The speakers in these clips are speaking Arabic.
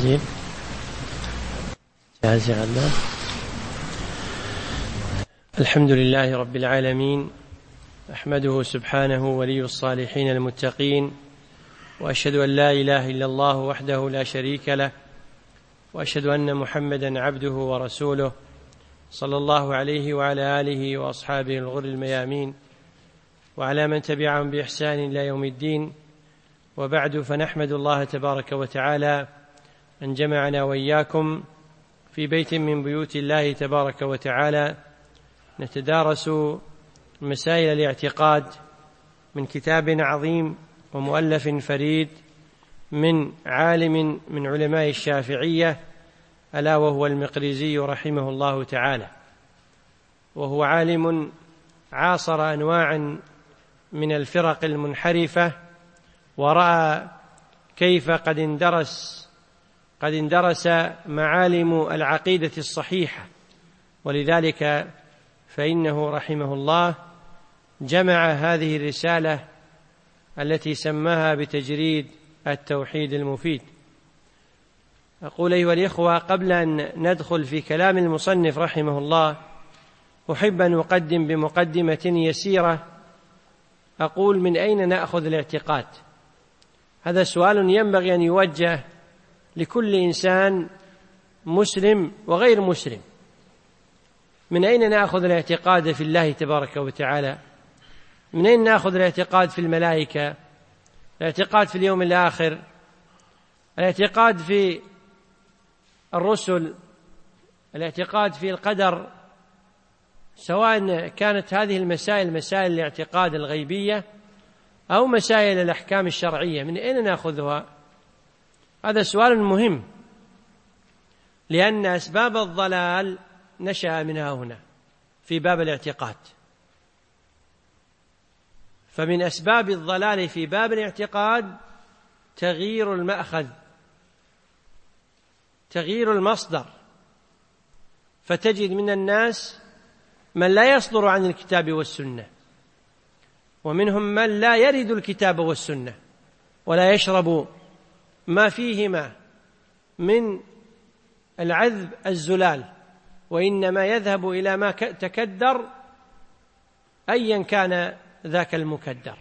الرجيم. جاهز يا غدا؟ الحمد لله رب العالمين، أحمده سبحانه ولي الصالحين المتقين، وأشهد أن لا إله إلا الله وحده لا شريك له، وأشهد أن محمدا عبده ورسوله صلى الله عليه وعلى آله وأصحابه الغر الميامين، وعلى من تبعهم بإحسان إلى يوم الدين. وبعد، فنحمد الله تبارك وتعالى أن جمعنا وإياكم في بيت من بيوت الله تبارك وتعالى نتدارس مسائل الاعتقاد من كتاب عظيم ومؤلف فريد من عالم من علماء الشافعية، ألا وهو المقريزي رحمه الله تعالى. وهو عالم عاصر أنواعا من الفرق المنحرفة، ورأى كيف قد اندرس معالم العقيدة الصحيحة، ولذلك فإنه رحمه الله جمع هذه الرسالة التي سماها بتجريد التوحيد المفيد. أقول أيها الإخوة، قبل أن ندخل في كلام المصنف رحمه الله، أحب أن أقدم بمقدمة يسيرة. أقول: من أين نأخذ الاعتقاد؟ هذا سؤال ينبغي أن يوجه لكل إنسان مسلم وغير مسلم. من أين نأخذ الاعتقاد في الله تبارك وتعالى؟ من أين نأخذ الاعتقاد في الملائكة، الاعتقاد في اليوم الآخر، الاعتقاد في الرسل، الاعتقاد في القدر، سواء كانت هذه المسائل مسائل الاعتقاد الغيبية أو مسائل الأحكام الشرعية؟ من أين نأخذها؟ هذا سؤال مهم، لأن أسباب الضلال نشأ منها هنا في باب الاعتقاد. فمن أسباب الضلال في باب الاعتقاد تغيير المأخذ، تغيير المصدر، فتجد من الناس من لا يصدر عن الكتاب والسنة، ومنهم من لا يرد الكتاب والسنة ولا يشرب ما فيهما من العذب الزلال، وإنما يذهب إلى ما تكدر أيا كان ذاك المكدر.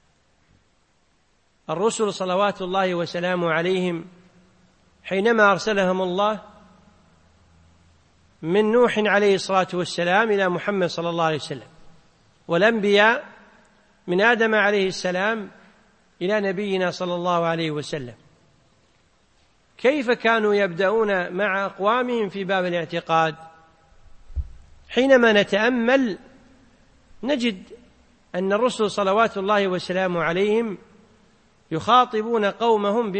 الرسل صلوات الله وسلامه عليهم حينما أرسلهم الله من نوح عليه الصلاة والسلام إلى محمد صلى الله عليه وسلم، والأنبياء من آدم عليه السلام إلى نبينا صلى الله عليه وسلم، كيف كانوا يبدأون مع أقوامهم في باب الاعتقاد؟ حينما نتأمل نجد أن الرسل صلوات الله وسلامه عليهم يخاطبون قومهم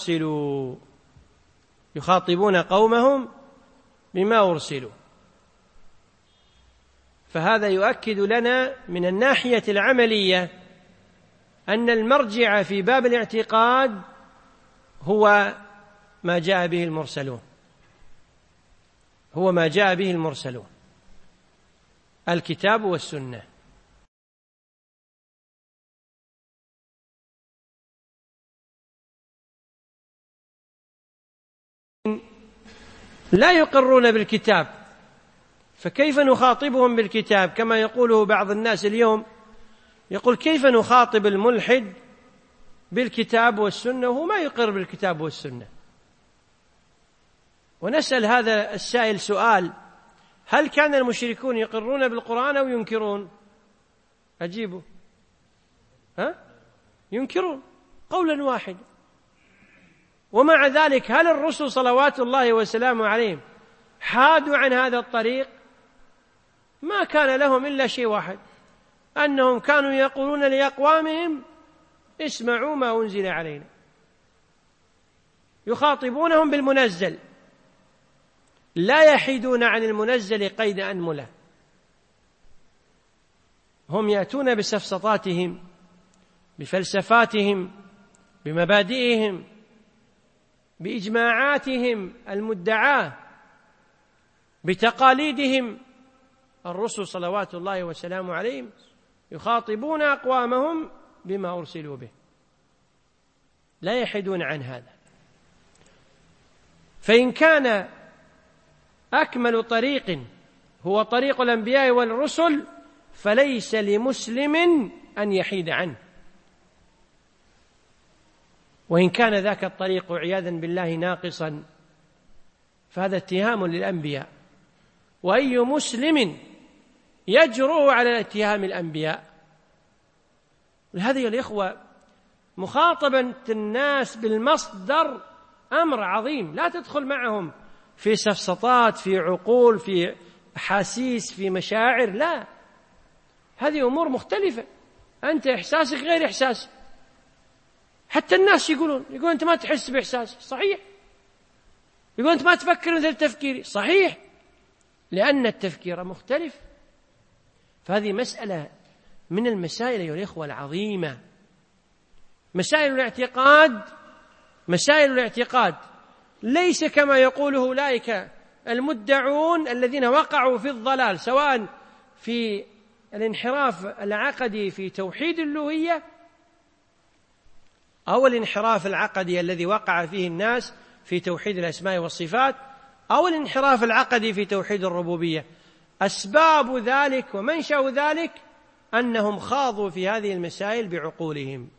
بما أرسلوا، فهذا يؤكد لنا من الناحية العملية أن المرجع في باب الاعتقاد هو ما جاء به المرسلون، الكتاب والسنة. لا يقرون بالكتاب، فكيف نخاطبهم بالكتاب؟ كما يقوله بعض الناس اليوم، يقول: كيف نخاطب الملحد بالكتاب والسنة وهو ما يقر بالكتاب والسنة؟ ونسأل هذا السائل سؤال: هل كان المشركون يقرون بالقرآن أو ينكرون؟ أجيبوا. ينكرون قولا واحدا. ومع ذلك هل الرسل صلوات الله وسلامه عليهم حادوا عن هذا الطريق؟ ما كان لهم إلا شيء واحد، أنهم كانوا يقولون لأقوامهم: اسمعوا ما أنزل علينا. يخاطبونهم بالمنزل، لا يحيدون عن المنزل قيد أنملة. هم يأتون بسفسطاتهم، بفلسفاتهم، بمبادئهم، بإجماعاتهم المدعاة، بتقاليدهم. الرسل صلوات الله وسلامه عليهم يخاطبون أقوامهم بما أرسلوا به، لا يحيدون عن هذا. فإن كان أكمل طريق هو طريق الأنبياء والرسل فليس لمسلم أن يحيد عنه، وإن كان ذاك الطريق عياذا بالله ناقصا فهذا اتهام للأنبياء، وأي مسلم يجرؤ على اتهام الأنبياء؟ لهذا يا الإخوة مخاطبة الناس بالمصدر أمر عظيم، لا تدخل معهم في سفسطات، في عقول، في أحاسيس، في مشاعر، لا، هذه أمور مختلفة. أنت إحساسك غير إحساسي. حتى الناس يقولون أنت ما تحس بإحساسي، صحيح. يقول أنت ما تفكر مثل تفكيري، صحيح، لأن التفكير مختلف. فهذه مسألة من المسائل أيها الإخوة العظيمة. مسائل الاعتقاد ليس كما يقوله أولئك المدعون الذين وقعوا في الضلال، سواء في الانحراف العقدي في توحيد الألوهية أو الانحراف العقدي الذي وقع فيه الناس في توحيد الأسماء والصفات، أو الانحراف العقدي في توحيد الربوبية. أسباب ذلك ومنشأ ذلك أنهم خاضوا في هذه المسائل بعقولهم.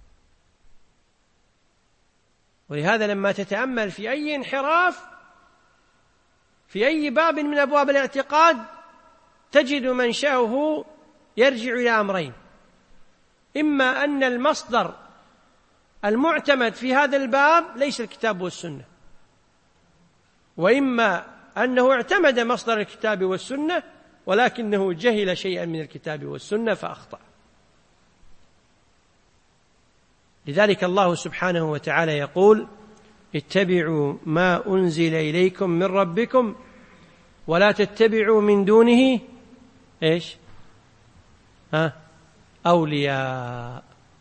ولهذا لما تتأمل في أي انحراف في أي باب من أبواب الاعتقاد تجد منشأه يرجع إلى أمرين: إما أن المصدر المعتمد في هذا الباب ليس الكتاب والسنة، وإما أنه اعتمد مصدر الكتاب والسنة ولكنه جهل شيئا من الكتاب والسنة فأخطأ. لذلك الله سبحانه وتعالى يقول: اتبعوا ما أنزل إليكم من ربكم ولا تتبعوا من دونه إيش؟ أولياء.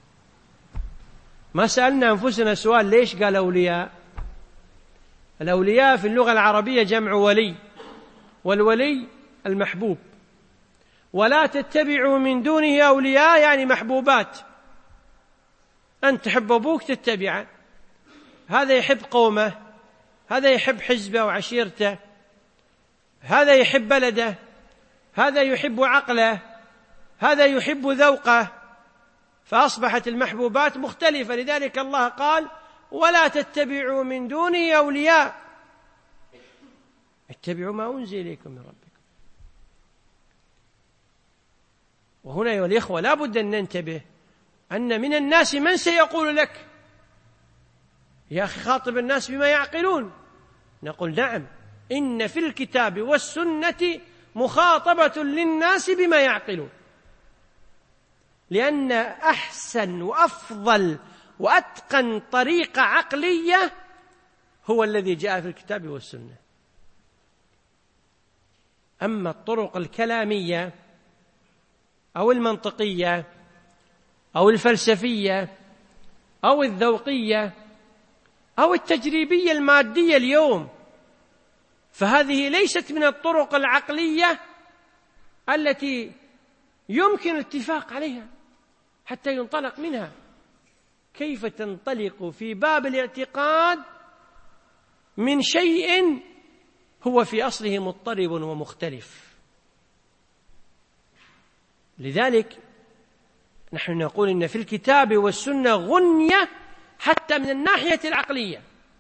ما سألنا أنفسنا سؤال ليش قال أولياء؟ الأولياء في اللغة العربية جمع ولي، والولي المحبوب. ولا تتبعوا من دونه أولياء يعني محبوبات. أنت تحب أبوك تتبعه، هذا يحب قومه، هذا يحب حزبه وعشيرته، هذا يحب بلده، هذا يحب عقله، هذا يحب ذوقه، فأصبحت المحبوبات مختلفة. لذلك الله قال: ولا تتبعوا من دونه أولياء، اتبعوا ما أنزل إليكم من ربكم. وهنا أيها الإخوة لا بد أن ننتبه أن من الناس من سيقول لك: يا أخي خاطب الناس بما يعقلون. نقول: نعم، إن في الكتاب والسنة مخاطبة للناس بما يعقلون، لأن أحسن وأفضل وأتقن طريقة عقلية هو الذي جاء في الكتاب والسنة. أما الطرق الكلامية أو المنطقية أو الفلسفية أو الذوقية أو التجريبية المادية اليوم، فهذه ليست من الطرق العقلية التي يمكن الاتفاق عليها حتى ينطلق منها. كيف تنطلق في باب الاعتقاد من شيء هو في أصله مضطرب ومختلف؟ لذلك نحن نقول إن في الكتاب والسنة غنية حتى من الناحية العقلية.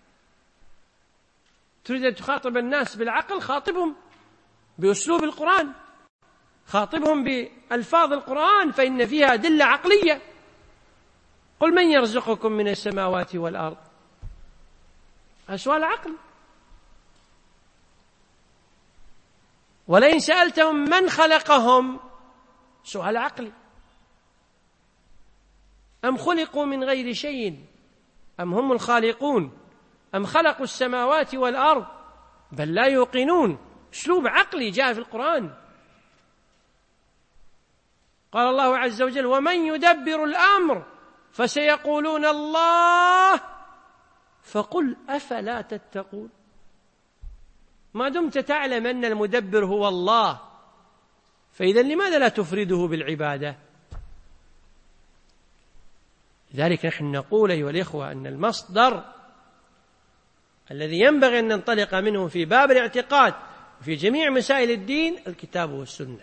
تريد أن تخاطب الناس بالعقل، خاطبهم بأسلوب القرآن، خاطبهم بألفاظ القرآن، فإن فيها أدلة عقلية. قل من يرزقكم من السماوات والأرض؟ سؤال عقل. ولئن سألتهم من خلقهم؟ سؤال عقلي. أم خلقوا من غير شيء أم هم الخالقون أم خلقوا السماوات والأرض بل لا يوقنون. أسلوب عقلي جاء في القرآن. قال الله عز وجل: ومن يدبر الأمر فسيقولون الله فقل أفلا تتقون. ما دمت تعلم أن المدبر هو الله، فإذا لماذا لا تفرده بالعبادة؟ لذلك نحن نقول أيها الإخوة أن المصدر الذي ينبغي أن ننطلق منه في باب الاعتقاد وفي جميع مسائل الدين الكتاب والسنة.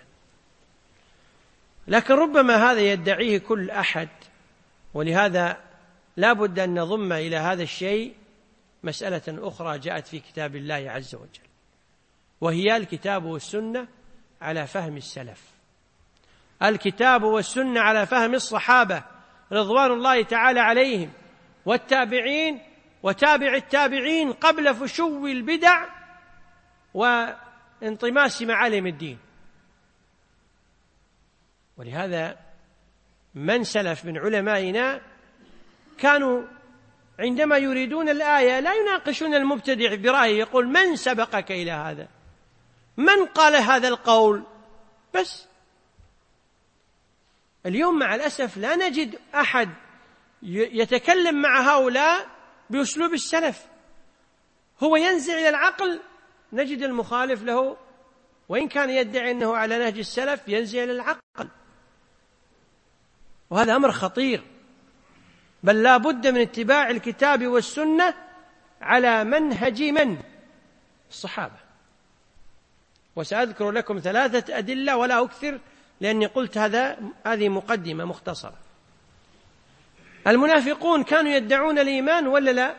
لكن ربما هذا يدعيه كل أحد، ولهذا لا بد أن نضم إلى هذا الشيء مسألة أخرى جاءت في كتاب الله عز وجل، وهي الكتاب والسنة على فهم السلف، الكتاب والسنة على فهم الصحابة رضوان الله تعالى عليهم والتابعين وتابع التابعين قبل فشو البدع وانطماس معالم الدين. ولهذا من سلف من علمائنا كانوا عندما يريدون الآية لا يناقشون المبتدع برأيه، يقول من سبقك إلى هذا؟ من قال هذا القول؟ بس. اليوم مع الأسف لا نجد أحد يتكلم مع هؤلاء بأسلوب السلف، هو ينزع إلى العقل، نجد المخالف له وإن كان يدعي أنه على نهج السلف ينزع إلى العقل، وهذا أمر خطير. بل لا بد من اتباع الكتاب والسنة على منهج من؟ الصحابة. وسأذكر لكم 3 أدلة ولا أكثر، لأني قلت هذه مقدمة مختصرة. المنافقون كانوا يدعون الإيمان ولا لا؟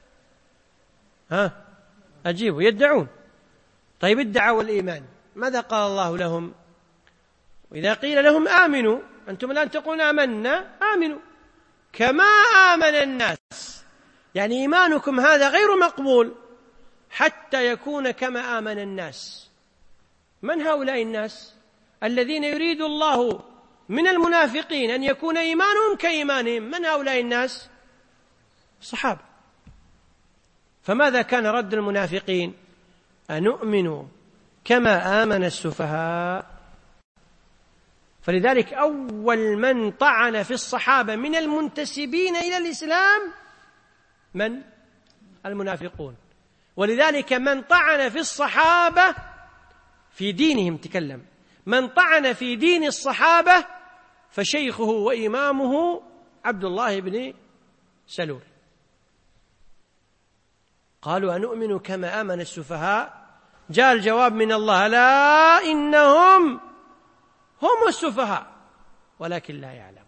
أجيبوا، يدعون. طيب ادعوا الإيمان، ماذا قال الله لهم؟ وإذا قيل لهم آمنوا، أنتم الآن تقولون آمنا، آمنوا كما آمن الناس، يعني إيمانكم هذا غير مقبول حتى يكون كما آمن الناس. من هؤلاء الناس الذين يريد الله من المنافقين أن يكون إيمانهم كإيمانهم؟ من هؤلاء الناس؟ الصحابة. فماذا كان رد المنافقين؟ أنؤمن كما آمن السفهاء. فلذلك أول من طعن في الصحابة من المنتسبين إلى الإسلام من؟ المنافقون. ولذلك من طعن في الصحابة في دينهم، تكلم، من طعن في دين الصحابة فشيخه وإمامه عبد الله بن سلول. قالوا أنؤمن كما آمن السفهاء، جاء الجواب من الله: لا إنهم هم السفهاء ولكن لا يعلمون.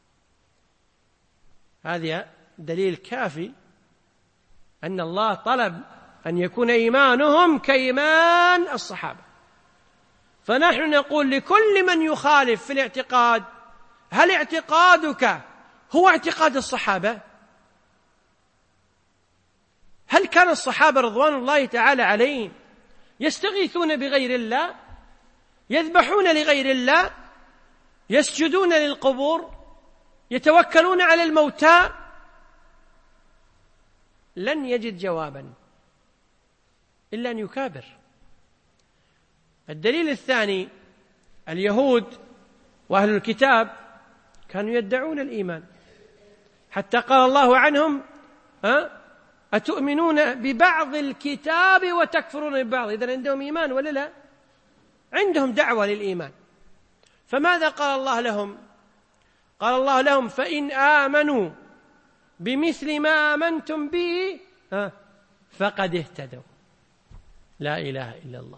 هذا دليل كافي أن الله طلب أن يكون إيمانهم كإيمان الصحابة. فنحن نقول لكل من يخالف في الاعتقاد: هل اعتقادك هو اعتقاد الصحابة؟ هل كان الصحابة رضوان الله تعالى عليهم يستغيثون بغير الله، يذبحون لغير الله، يسجدون للقبور، يتوكلون على الموتى؟ لن يجد جوابا إلا أن يكابر. الدليل الثاني: اليهود وأهل الكتاب كانوا يدعون الإيمان، حتى قال الله عنهم: أتؤمنون ببعض الكتاب وتكفرون ببعض. إذن عندهم إيمان ولا لا؟ عندهم دعوة للإيمان. فماذا قال الله لهم؟ قال الله لهم: فإن آمنوا بمثل ما آمنتم به فقد اهتدوا. لا إله إلا الله.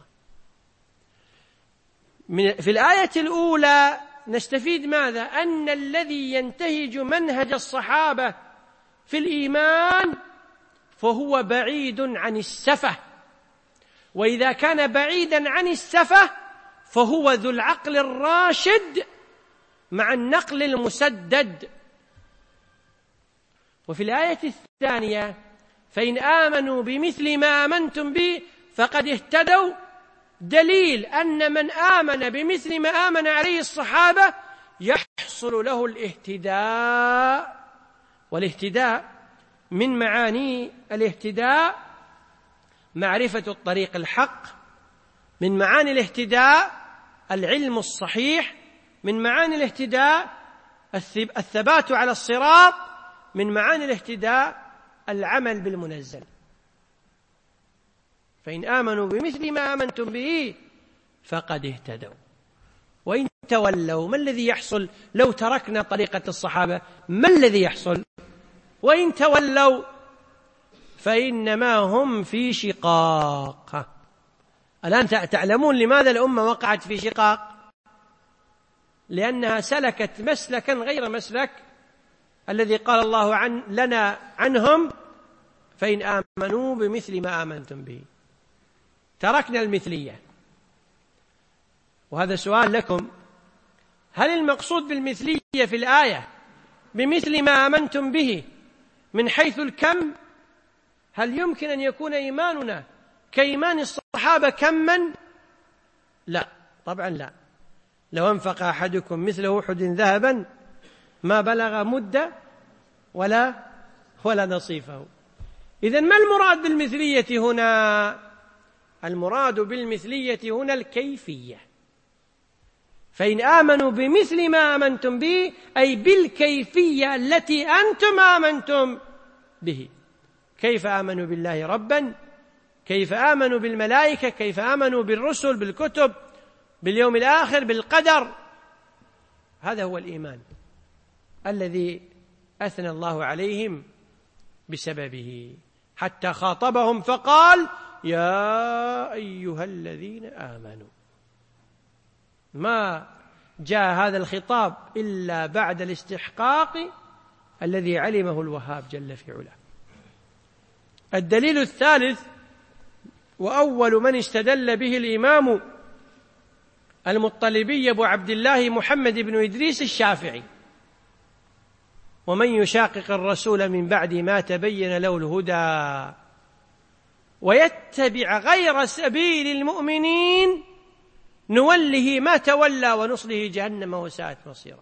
في الآية الأولى نستفيد ماذا؟ أن الذي ينتهج منهج الصحابة في الإيمان فهو بعيد عن السفة، وإذا كان بعيدا عن السفة فهو ذو العقل الراشد مع النقل المسدد. وفي الآية الثانية: فإن آمنوا بمثل ما آمنتم به فقد اهتدوا، دليل أن من آمن بمثل ما آمن عليه الصحابة يحصل له الاهتداء. والاهتداء من معاني الاهتداء معرفة الطريق الحق، من معاني الاهتداء العلم الصحيح، من معاني الاهتداء الثبات على الصراط، من معاني الاهتداء العمل بالمنزل. فإن آمنوا بمثل ما آمنتم به فقد اهتدوا. وإن تولوا، ما الذي يحصل لو تركنا طريقة الصحابة؟ ما الذي يحصل؟ وإن تولوا فإنما هم في شقاق. الآن تعلمون لماذا الأمة وقعت في شقاق؟ لأنها سلكت مسلكا غير مسلك الذي قال الله لنا عنهم فإن آمنوا بمثل ما آمنتم به. تركنا المثلية. وهذا سؤال لكم: هل المقصود بالمثلية في الآية بمثل ما آمنتم به من حيث الكم؟ هل يمكن أن يكون إيماننا كإيمان الصحابة كما؟ لا، طبعا لا. لو أنفق أحدكم مثل أحد ذهبا ما بلغ مد ولا نصيفه. إذن ما المراد بالمثلية هنا؟ المراد بالمثلية هنا الكيفية. فإن آمنوا بمثل ما آمنتم به أي بالكيفية التي أنتم آمنتم به. كيف آمنوا بالله ربا، كيف آمنوا بالملائكة، كيف آمنوا بالرسل، بالكتب، باليوم الآخر، بالقدر. هذا هو الإيمان الذي أثنى الله عليهم بسببه، حتى خاطبهم فقال: يا أيها الذين آمنوا. ما جاء هذا الخطاب إلا بعد الاستحقاق الذي علمه الوهاب جل في علاه. الدليل الثالث، وأول من استدل به الإمام المطلبي أبو عبد الله محمد بن إدريس الشافعي: ومن يشاقق الرسول من بعد ما تبين له الهدى ويتبع غير سبيل المؤمنين نوله ما تولى ونصله جهنم وساءت مصيرا.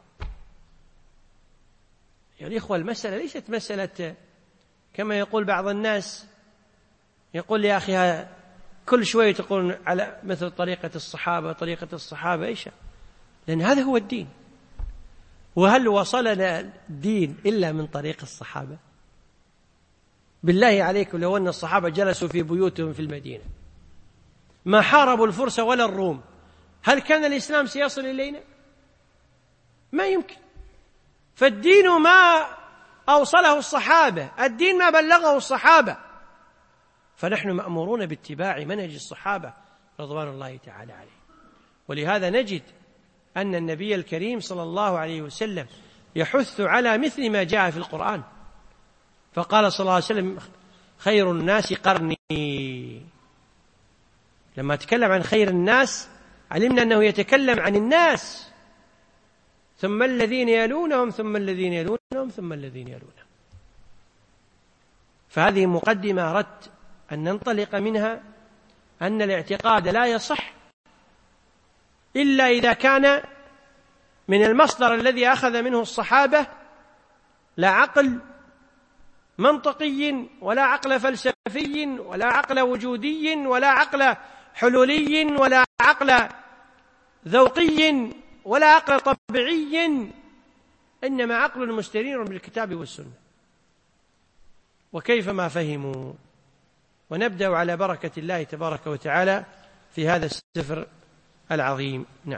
يا الإخوة، المسألة ليست مسألة كما يقول بعض الناس، يقول: يا أخي كل شوية تقول على مثل طريقة الصحابة إيش؟ لأن هذا هو الدين. وهل وصلنا الدين إلا من طريق الصحابة؟ بالله عليكم، لو أن الصحابة جلسوا في بيوتهم في المدينة ما حاربوا الفرس ولا الروم، هل كان الإسلام سيصل إلينا؟ ما يمكن. فالدين ما أوصله الصحابة، الدين ما بلغه الصحابة، فنحن مأمورون باتباع منهج الصحابة رضوان الله تعالى عليه. ولهذا نجد أن النبي الكريم صلى الله عليه وسلم يحث على مثل ما جاء في القرآن، فقال صلى الله عليه وسلم: خير الناس قرني. لما تكلم عن خير الناس علمنا أنه يتكلم عن الناس، ثم الذين يلونهم ثم الذين يلونهم ثم الذين يلونهم. فهذه مقدمة أردت أن ننطلق منها أن الاعتقاد لا يصح إلا إذا كان من المصدر الذي أخذ منه الصحابة، لا عقل منطقي ولا عقل فلسفي ولا عقل وجودي ولا عقل حلولي ولا عقل ذوقي ولا عقل طبيعي، إنما عقل مستنير بالكتاب والسنة. وكيف ما فهموا. ونبدأ على بركة الله تبارك وتعالى في هذا السفر العظيم. نعم.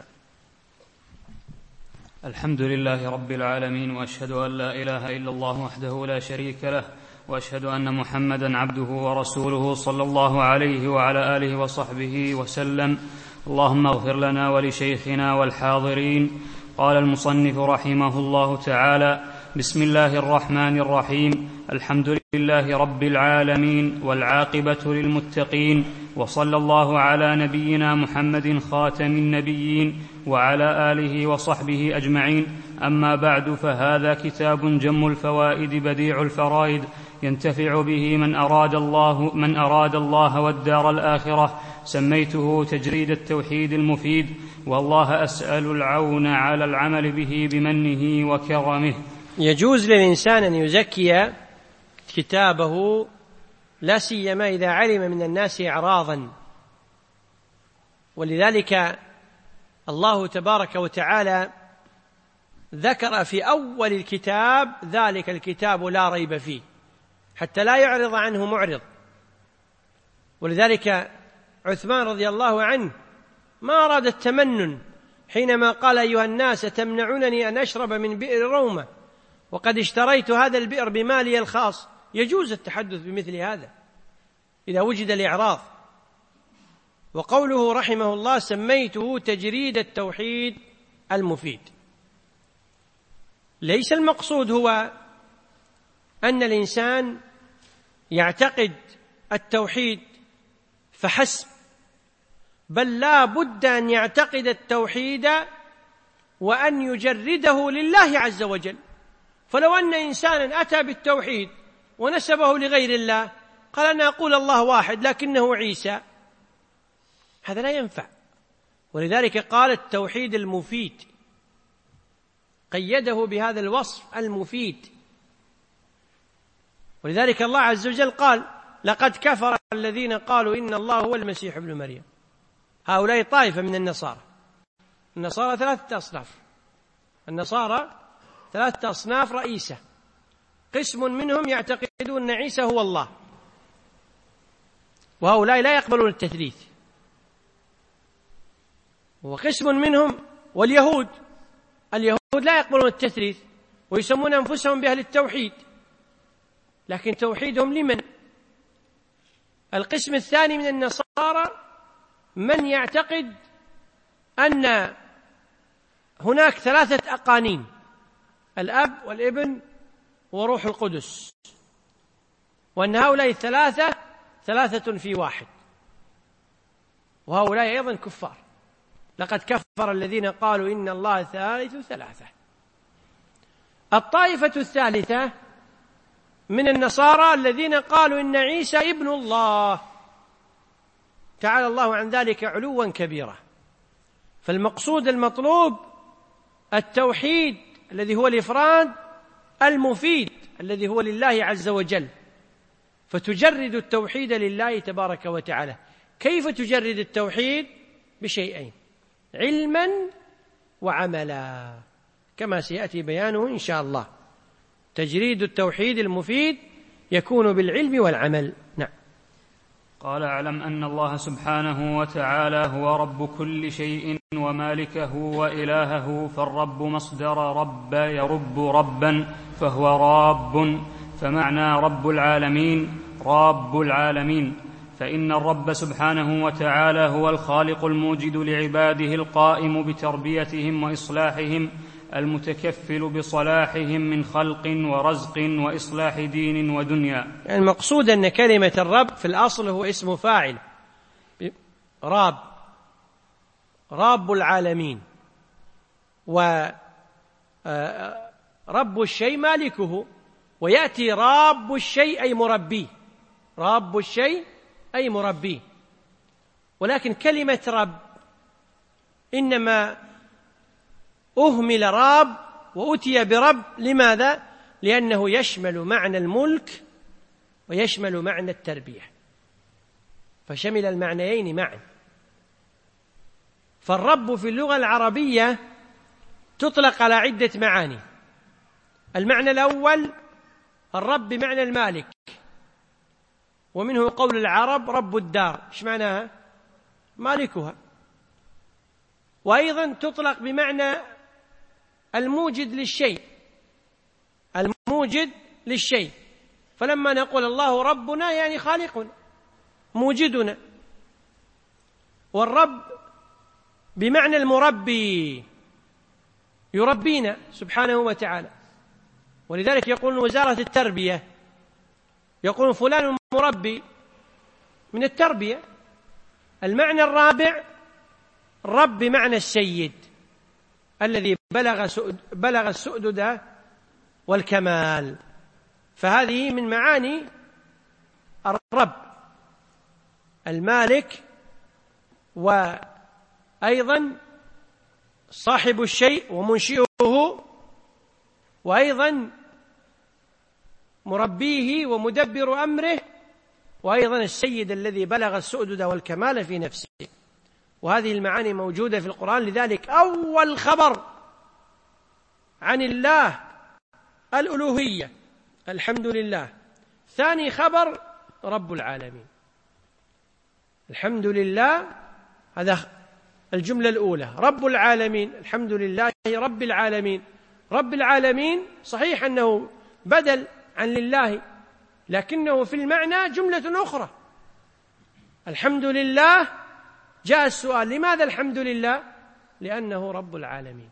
الحمد لله رب العالمين، وأشهد أن لا إله إلا الله وحده لا شريك له، وأشهد أن محمدا عبده ورسوله صلى الله عليه وعلى آله وصحبه وسلم. اللهم اغفر لنا ولشيخنا والحاضرين. قال المصنف رحمه الله تعالى: بسم الله الرحمن الرحيم. الحمد لله رب العالمين، والعاقبة للمتقين، وصلى الله على نبينا محمد خاتم النبيين وعلى آله وصحبه أجمعين. أما بعد، فهذا كتاب جم الفوائد بديع الفرائد، ينتفع به من أراد الله والدار الآخرة. سميته تجريد التوحيد المفيد، والله أسأل العون على العمل به بمنه وكرمه. يجوز للإنسان أن يزكي كتابه، لا سيما إذا علم من الناس إعراضا. ولذلك الله تبارك وتعالى ذكر في أول الكتاب: ذلك الكتاب لا ريب فيه، حتى لا يعرض عنه معرض. ولذلك عثمان رضي الله عنه ما أراد التمنن حينما قال: أيها الناس تمنعونني أن أشرب من بئر رومة وقد اشتريت هذا البئر بمالي الخاص. يجوز التحدث بمثل هذا، إذا وجد الإعراض. وقوله رحمه الله سميته تجريد التوحيد المفيد. ليس المقصود هو أن الإنسان يعتقد التوحيد فحسب، بل لا بد أن يعتقد التوحيد وأن يجرده لله عز وجل. فلو أن إنسانا أتى بالتوحيد ونسبه لغير الله، قال أنا أقول الله واحد لكنه عيسى، هذا لا ينفع. ولذلك قال التوحيد المفيد، قيده بهذا الوصف المفيد. ولذلك الله عز وجل قال لقد كفر الذين قالوا إن الله هو المسيح ابن مريم. هؤلاء طائفة من النصارى. النصارى ثلاثة أصناف رئيسة. قسم منهم يعتقدون أن عيسى هو الله، وهؤلاء لا يقبلون التثليث. وقسم منهم واليهود لا يقبلون التثليث ويسمون أنفسهم بأهل التوحيد، لكن توحيدهم لمن؟ القسم الثاني من النصارى من يعتقد أن هناك 3 أقانيم، الأب والابن وروح القدس، وأن هؤلاء ثلاثة في واحد، وهؤلاء أيضا كفار. لقد كفر الذين قالوا إن الله ثالث 3. الطائفة الثالثة من النصارى الذين قالوا إن عيسى ابن الله، تعالى الله عن ذلك علوا كبيرا. فالمقصود المطلوب التوحيد الذي هو الإفراد المفيد الذي هو لله عز وجل، فتجرد التوحيد لله تبارك وتعالى. كيف تجرد التوحيد؟ بشيئين: علما وعملا، كما سيأتي بيانه إن شاء الله. تجريد التوحيد المفيد يكون بالعلم والعمل. نعم. قال اعلم أن الله سبحانه وتعالى هو رب كل شيء ومالكه وإلهه، فالرب مصدر رب يرب ربا فهو راب، فمعنى رب العالمين راب العالمين. فإن الرب سبحانه وتعالى هو الخالق الموجد لعباده القائم بتربيتهم وإصلاحهم، المتكفل بصلاحهم من خلق ورزق وإصلاح دين ودنيا. يعني المقصود أن كلمة الرب في الأصل هو اسم فاعل، راب العالمين، ورب الشيء مالكه، ويأتي راب الشيء أي مربيه، راب الشيء أي مربيه. ولكن كلمة رب إنما أهمل راب وأتي برب. لماذا؟ لأنه يشمل معنى الملك ويشمل معنى التربية، فشمل المعنيين معا. فالرب في اللغة العربية تطلق على عدة معاني. المعنى الأول الرب بمعنى المالك، ومنه قول العرب رب الدار، إيش معناها؟ مالكها. وأيضا تطلق بمعنى الموجد للشيء، الموجد للشيء. فلما نقول الله ربنا يعني خالقنا موجدنا. والرب بمعنى المربي، يربينا سبحانه وتعالى. ولذلك يقول وزارة التربية يقول فلان مربي من التربية. المعنى الرابع الرب بمعنى السيد الذي بلغ السؤدد والكمال. فهذه من معاني الرب، المالك، وأيضا صاحب الشيء ومنشئه، وأيضا مربيه ومدبر أمره، وأيضا السيد الذي بلغ السؤدد والكمال في نفسه. وهذه المعاني موجودة في القرآن. لذلك أول خبر عن الله الألوهية، الحمد لله. ثاني خبر رب العالمين، الحمد لله، هذا الجملة الأولى. رب العالمين، الحمد لله رب العالمين. رب العالمين صحيح أنه بدل عن لله، لكنه في المعنى جملة أخرى، الحمد لله. جاء السؤال: لماذا الحمد لله؟ لأنه رب العالمين،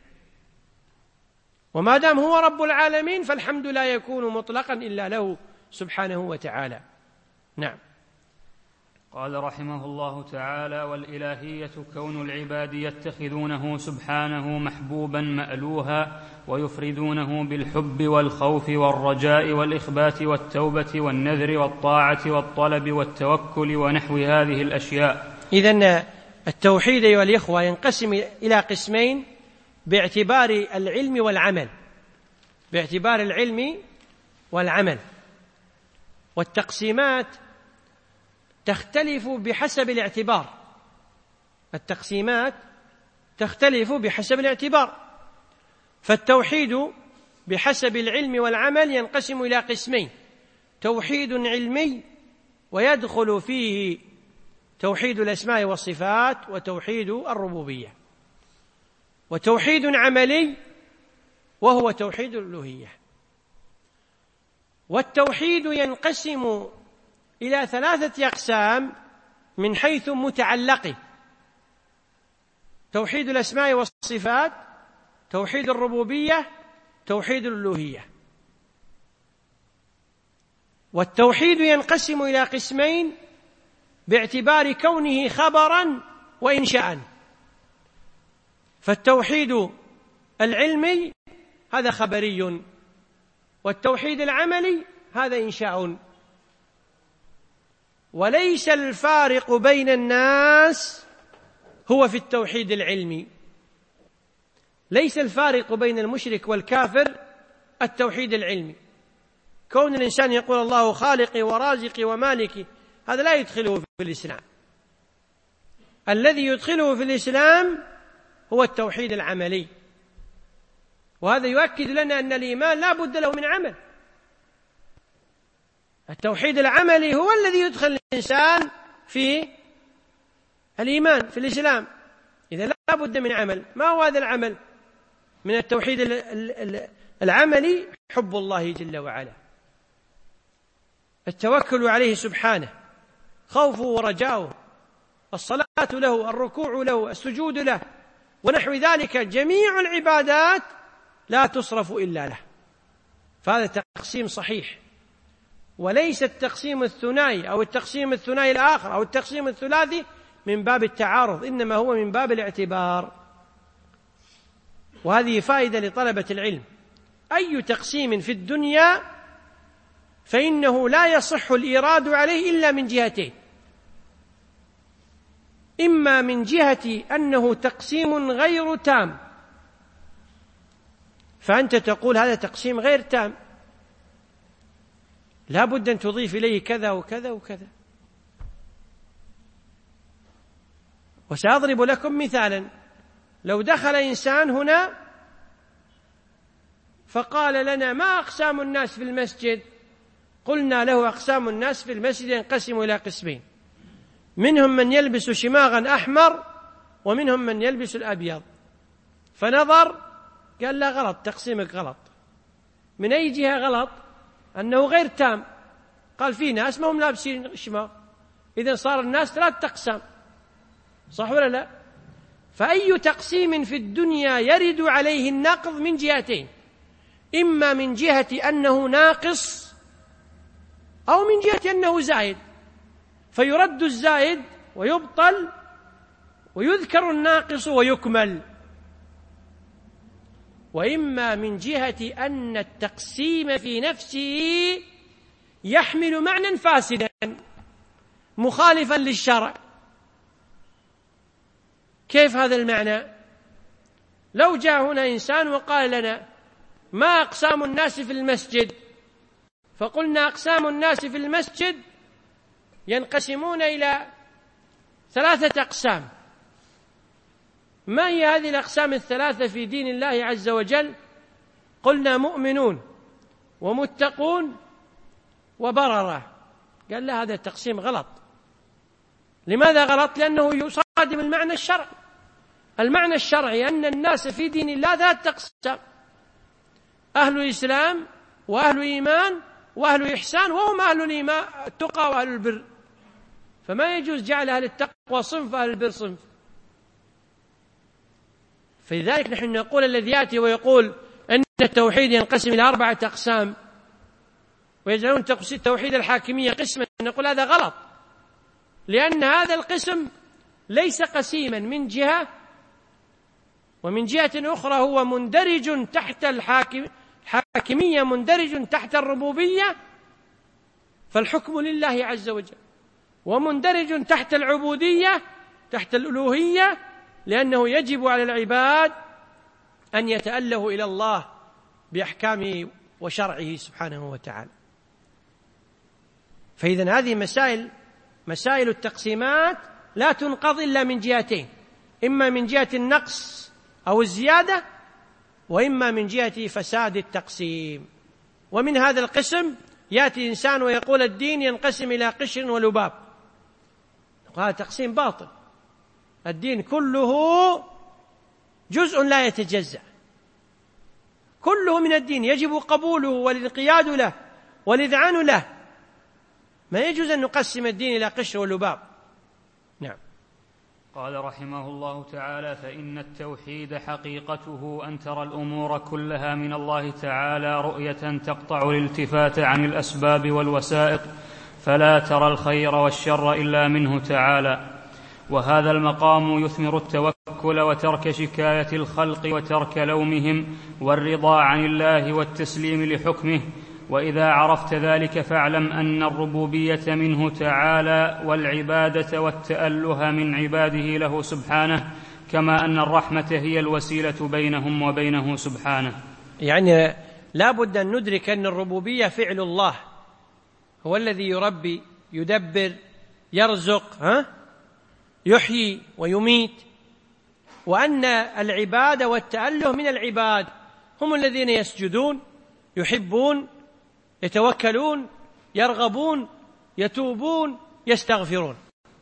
وما دام هو رب العالمين فالحمد لا يكون مطلقا إلا له سبحانه وتعالى. نعم. قال رحمه الله تعالى: والإلهية كون العباد يتخذونه سبحانه محبوبا مألوها، ويفردونه بالحب والخوف والرجاء والإخبات والتوبة والنذر والطاعة والطلب والتوكل ونحو هذه الأشياء. إذن التوحيد أيها الإخوة ينقسم إلى قسمين باعتبار العلم والعمل، باعتبار العلم والعمل، والتقسيمات تختلف بحسب الاعتبار، التقسيمات تختلف بحسب الاعتبار. فالتوحيد بحسب العلم والعمل ينقسم إلى قسمين: توحيد علمي ويدخل فيه توحيد الأسماء والصفات وتوحيد الربوبية، وتوحيد عملي وهو توحيد الألوهية. والتوحيد ينقسم إلى 3 أقسام من حيث متعلقه: توحيد الأسماء والصفات، توحيد الربوبية، توحيد الألوهية. والتوحيد ينقسم إلى قسمين باعتبار كونه خبرا وإنشاء. فالتوحيد العلمي هذا خبري، والتوحيد العملي هذا إنشاء. وليس الفارق بين الناس هو في التوحيد العلمي، ليس الفارق بين المشرك والكافر التوحيد العلمي. كون الإنسان يقول الله خالقي ورازقي ومالكي هذا لا يدخله في الإسلام. الذي يدخله في الإسلام هو التوحيد العملي، وهذا يؤكد لنا أن الإيمان لا بد له من عمل. التوحيد العملي هو الذي يدخل الإنسان في الإيمان في الإسلام، إذا لا بد من عمل. ما هو هذا العمل؟ من التوحيد العملي حب الله جل وعلا، التوكل عليه سبحانه، خوفه ورجاؤه، الصلاة له، الركوع له، السجود له، ونحو ذلك. جميع العبادات لا تصرف إلا له. فهذا تقسيم صحيح، وليس التقسيم الثنائي أو التقسيم الثنائي الآخر أو التقسيم الثلاثي من باب التعارض، إنما هو من باب الاعتبار. وهذه فائدة لطلبة العلم: أي تقسيم في الدنيا فإنه لا يصح الإيراد عليه إلا من جهتين: إما من جهة أنه تقسيم غير تام، فأنت تقول هذا تقسيم غير تام، لا بد أن تضيف إليه كذا وكذا وكذا. وسأضرب لكم مثالا: لو دخل إنسان هنا فقال لنا: ما أقسام الناس في المسجد؟ قلنا له: أقسام الناس في المسجد ينقسم إلى قسمين: منهم من يلبس شماغا أحمر، ومنهم من يلبس الأبيض. فنظر قال: لا، غلط، تقسيمك غلط. من أي جهة غلط؟ أنه غير تام. قال: في ناس ما هم لابسين شماغ، إذن صار الناس 3 أقسام، صح ولا لا؟ فأي تقسيم في الدنيا يرد عليه النقض من جهتين: إما من جهة أنه ناقص، أو من جهة أنه زائد، فيرد الزائد ويبطل، ويذكر الناقص ويكمل. وإما من جهة أن التقسيم في نفسه يحمل معنى فاسدا مخالفا للشرع. كيف هذا المعنى؟ لو جاء هنا إنسان وقال لنا: ما أقسام الناس في المسجد؟ فقلنا: أقسام الناس في المسجد ينقسمون إلى 3 أقسام. ما هي هذه الأقسام ال3 في دين الله عز وجل؟ قلنا: مؤمنون ومتقون وبررة. قال: لا، هذا التقسيم غلط. لماذا غلط؟ لأنه يصادم المعنى الشرعي. المعنى الشرعي أن الناس في دين الله 3 أقسام: أهل إسلام وأهل إيمان وأهل إحسان، وهم أهل التقى وأهل البر. فما يجوز جعل أهل التقوى صنف أهل البر صنف. فلذلك نحن نقول الذي يأتي ويقول أن التوحيد ينقسم إلى 4 أقسام ويجعلون توحيد الحاكمية قسما، نقول هذا غلط، لأن هذا القسم ليس قسيما من جهة، ومن جهة أخرى هو مندرج تحت الحاكمية، مندرج تحت الربوبية، فالحكم لله عز وجل، ومندرج تحت العبودية، تحت الألوهية، لأنه يجب على العباد أن يتألهوا إلى الله بأحكامه وشرعه سبحانه وتعالى. فإذن هذه مسائل التقسيمات لا تنقض إلا من جهتين، إما من جهة النقص أو الزيادة، وإما من جهة فساد التقسيم. ومن هذا القسم يأتي إنسان ويقول الدين ينقسم إلى قشر ولباب، هذا تقسيم باطل، الدين كله جزء لا يتجزأ، كله من الدين يجب قبوله والانقياد له والإذعان له، ما يجوز أن نقسم الدين إلى قشر ولباب. نعم. قال رحمه الله تعالى: فإن التوحيد حقيقته أن ترى الأمور كلها من الله تعالى رؤية تقطع الالتفات عن الأسباب والوسائط، فلا ترى الخير والشر إلا منه تعالى. وهذا المقام يثمر التوكل وترك شكاية الخلق وترك لومهم والرضا عن الله والتسليم لحكمه. وإذا عرفت ذلك فاعلم أن الربوبية منه تعالى والعبادة والتأله من عباده له سبحانه، كما أن الرحمة هي الوسيلة بينهم وبينه سبحانه. يعني لا بد أن ندرك أن الربوبية فعل الله، هو الذي يربي يدبر يرزق يحيي ويميت، وأن العبادة والتأله من العباد، هم الذين يسجدون يحبون يتوكلون يرغبون يتوبون يستغفرون.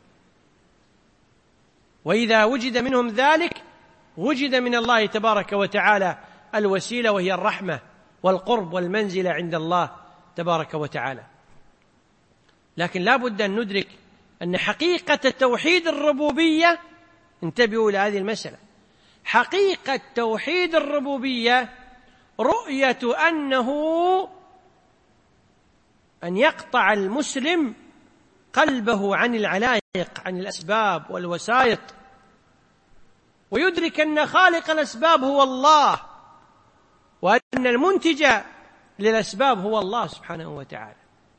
وإذا وجد منهم ذلك وجد من الله تبارك وتعالى الوسيلة، وهي الرحمة والقرب والمنزلة عند الله تبارك وتعالى. لكن لا بد أن ندرك أن حقيقة توحيد الربوبية، انتبهوا إلى هذه المسألة، حقيقة توحيد الربوبية رؤية أن يقطع المسلم قلبه عن العلائق، عن الأسباب والوسائط، ويدرك أن خالق الأسباب هو الله، وأن المنتج للأسباب هو الله سبحانه وتعالى.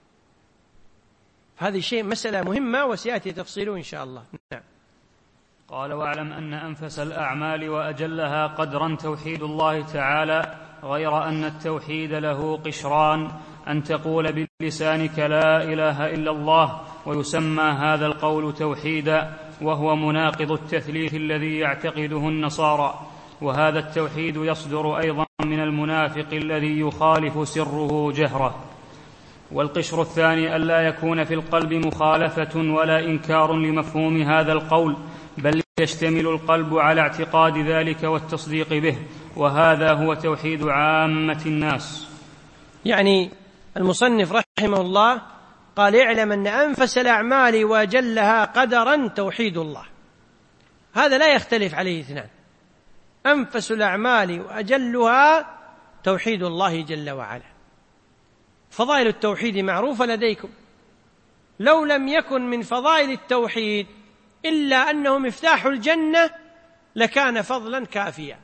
هذه مسألة مهمة وسيأتي تفصيله إن شاء الله. نعم. قال: واعلم أن أنفس الأعمال وأجلها قدرا توحيد الله تعالى، غير أن التوحيد له قشران: أن تقول بلسانك لا إله إلا الله، ويسمى هذا القول توحيدا، وهو مناقض التثليث الذي يعتقده النصارى، وهذا التوحيد يصدر أيضا من المنافق الذي يخالف سره جهره. والقشر الثاني ألا يكون في القلب مخالفة ولا إنكار لمفهوم هذا القول، بل يشتمل القلب على اعتقاد ذلك والتصديق به، وهذا هو توحيد عامة الناس. يعني المصنف رحمه الله قال: اعلم أن أنفس الأعمال وأجلها قدرا توحيد الله، هذا لا يختلف عليه اثنان، أنفس الأعمال وأجلها توحيد الله جل وعلا. فضائل التوحيد معروفة لديكم، لو لم يكن من فضائل التوحيد إلا أنه مفتاح الجنة لكان فضلا كافيا،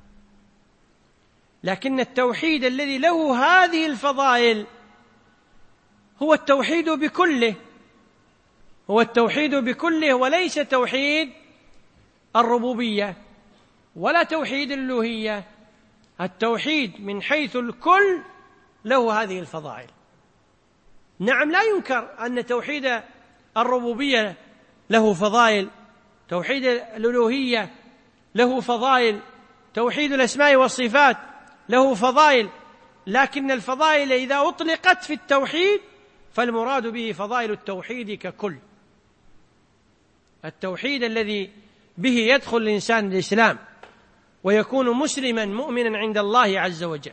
لكن التوحيد الذي له هذه الفضائل هو التوحيد بكله، هو التوحيد بكله، وليس توحيد الربوبية ولا توحيد الألوهية. التوحيد من حيث الكل له هذه الفضائل. نعم، لا ينكر أن توحيد الربوبية له فضائل، توحيد الألوهية له فضائل، توحيد الأسماء والصفات له فضائل، لكن الفضائل إذا أطلقت في التوحيد فالمراد به فضائل التوحيد ككل، التوحيد الذي به يدخل الإنسان الإسلام ويكون مسلما مؤمنا عند الله عز وجل.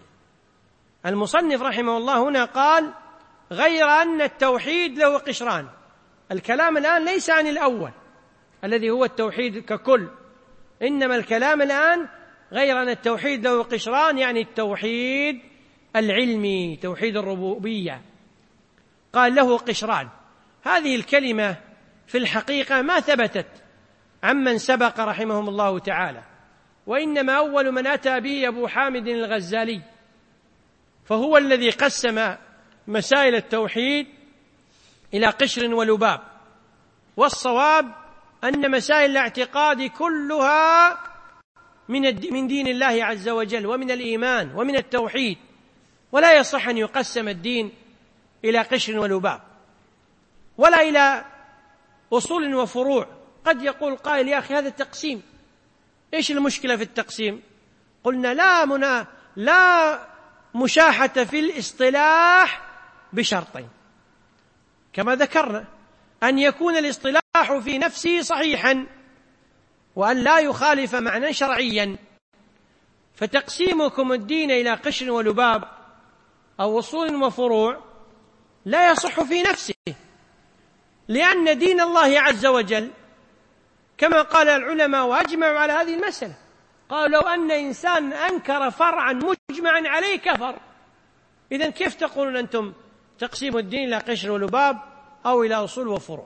المصنف رحمه الله هنا قال: غير أن التوحيد له قشران، الكلام الآن ليس عن الأول الذي هو التوحيد ككل، إنما الكلام الآن غير أن التوحيد له قشران، يعني التوحيد العلمي توحيد الربوبية قال له قشران. هذه الكلمة في الحقيقة ما ثبتت عمن سبق رحمهم الله تعالى، وإنما أول من أتى به أبو حامد الغزالي، فهو الذي قسم مسائل التوحيد إلى قشر ولباب. والصواب أن مسائل الاعتقاد كلها من دين الله عز وجل ومن الإيمان ومن التوحيد، ولا يصح أن يقسم الدين إلى قشر ولباب ولا إلى أصول وفروع. قد يقول قائل يا أخي هذا التقسيم، إيش المشكلة في التقسيم؟ قلنا لا مشاحة في الاصطلاح بشرطين كما ذكرنا: أن يكون الاصطلاح في نفسه صحيحا، وأن لا يخالف معنى شرعيا. فتقسيمكم الدين إلى قشر ولباب أو أصول وفروع لا يصح في نفسه، لأن دين الله عز وجل كما قال العلماء وأجمعوا على هذه المسألة، قالوا لو أن إنسان أنكر فرعا مجمعا عليه كفر. إذن كيف تقولون أنتم تقسيم الدين إلى قشر ولباب أو إلى أصول وفروع؟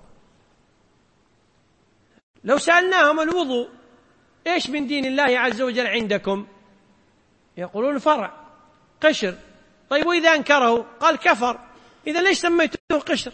لو سألناهم الوضوء إيش من دين الله عز وجل عندكم؟ يقولون فرع قشر. طيب وإذا أنكره قال كفر، إذا ليش سميته قشر؟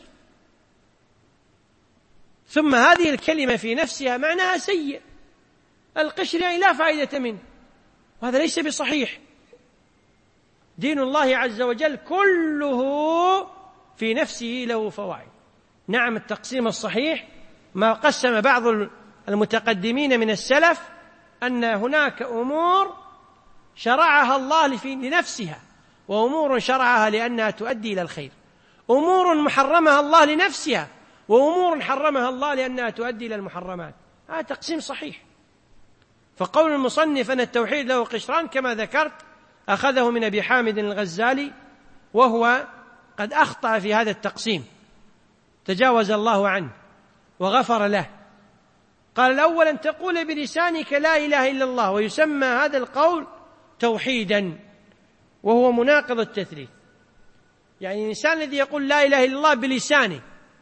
ثم هذه الكلمة في نفسها معناها سيء، القشر يعني لا فائدة منه، وهذا ليس بصحيح. دين الله عز وجل كله في نفسه له فوائد. نعم، التقسيم الصحيح ما قسم بعض المتقدمين من السلف أن هناك أمور شرعها الله لنفسها، وأمور شرعها لأنها تؤدي إلى الخير، أمور محرمها الله لنفسها، وأمور حرمها الله لأنها تؤدي إلى المحرمات. هذا تقسيم صحيح. فقول المصنف أن التوحيد له قشران كما ذكرت أخذه من أبي حامد الغزالي، وهو قد أخطأ في هذا التقسيم، تجاوز الله عنه وغفر له. قال الأول أن تقول بلسانك لا إله إلا الله، ويسمى هذا القول توحيدا، وهو مناقض التثليث. يعني الإنسان الذي يقول لا إله إلا الله بلسانه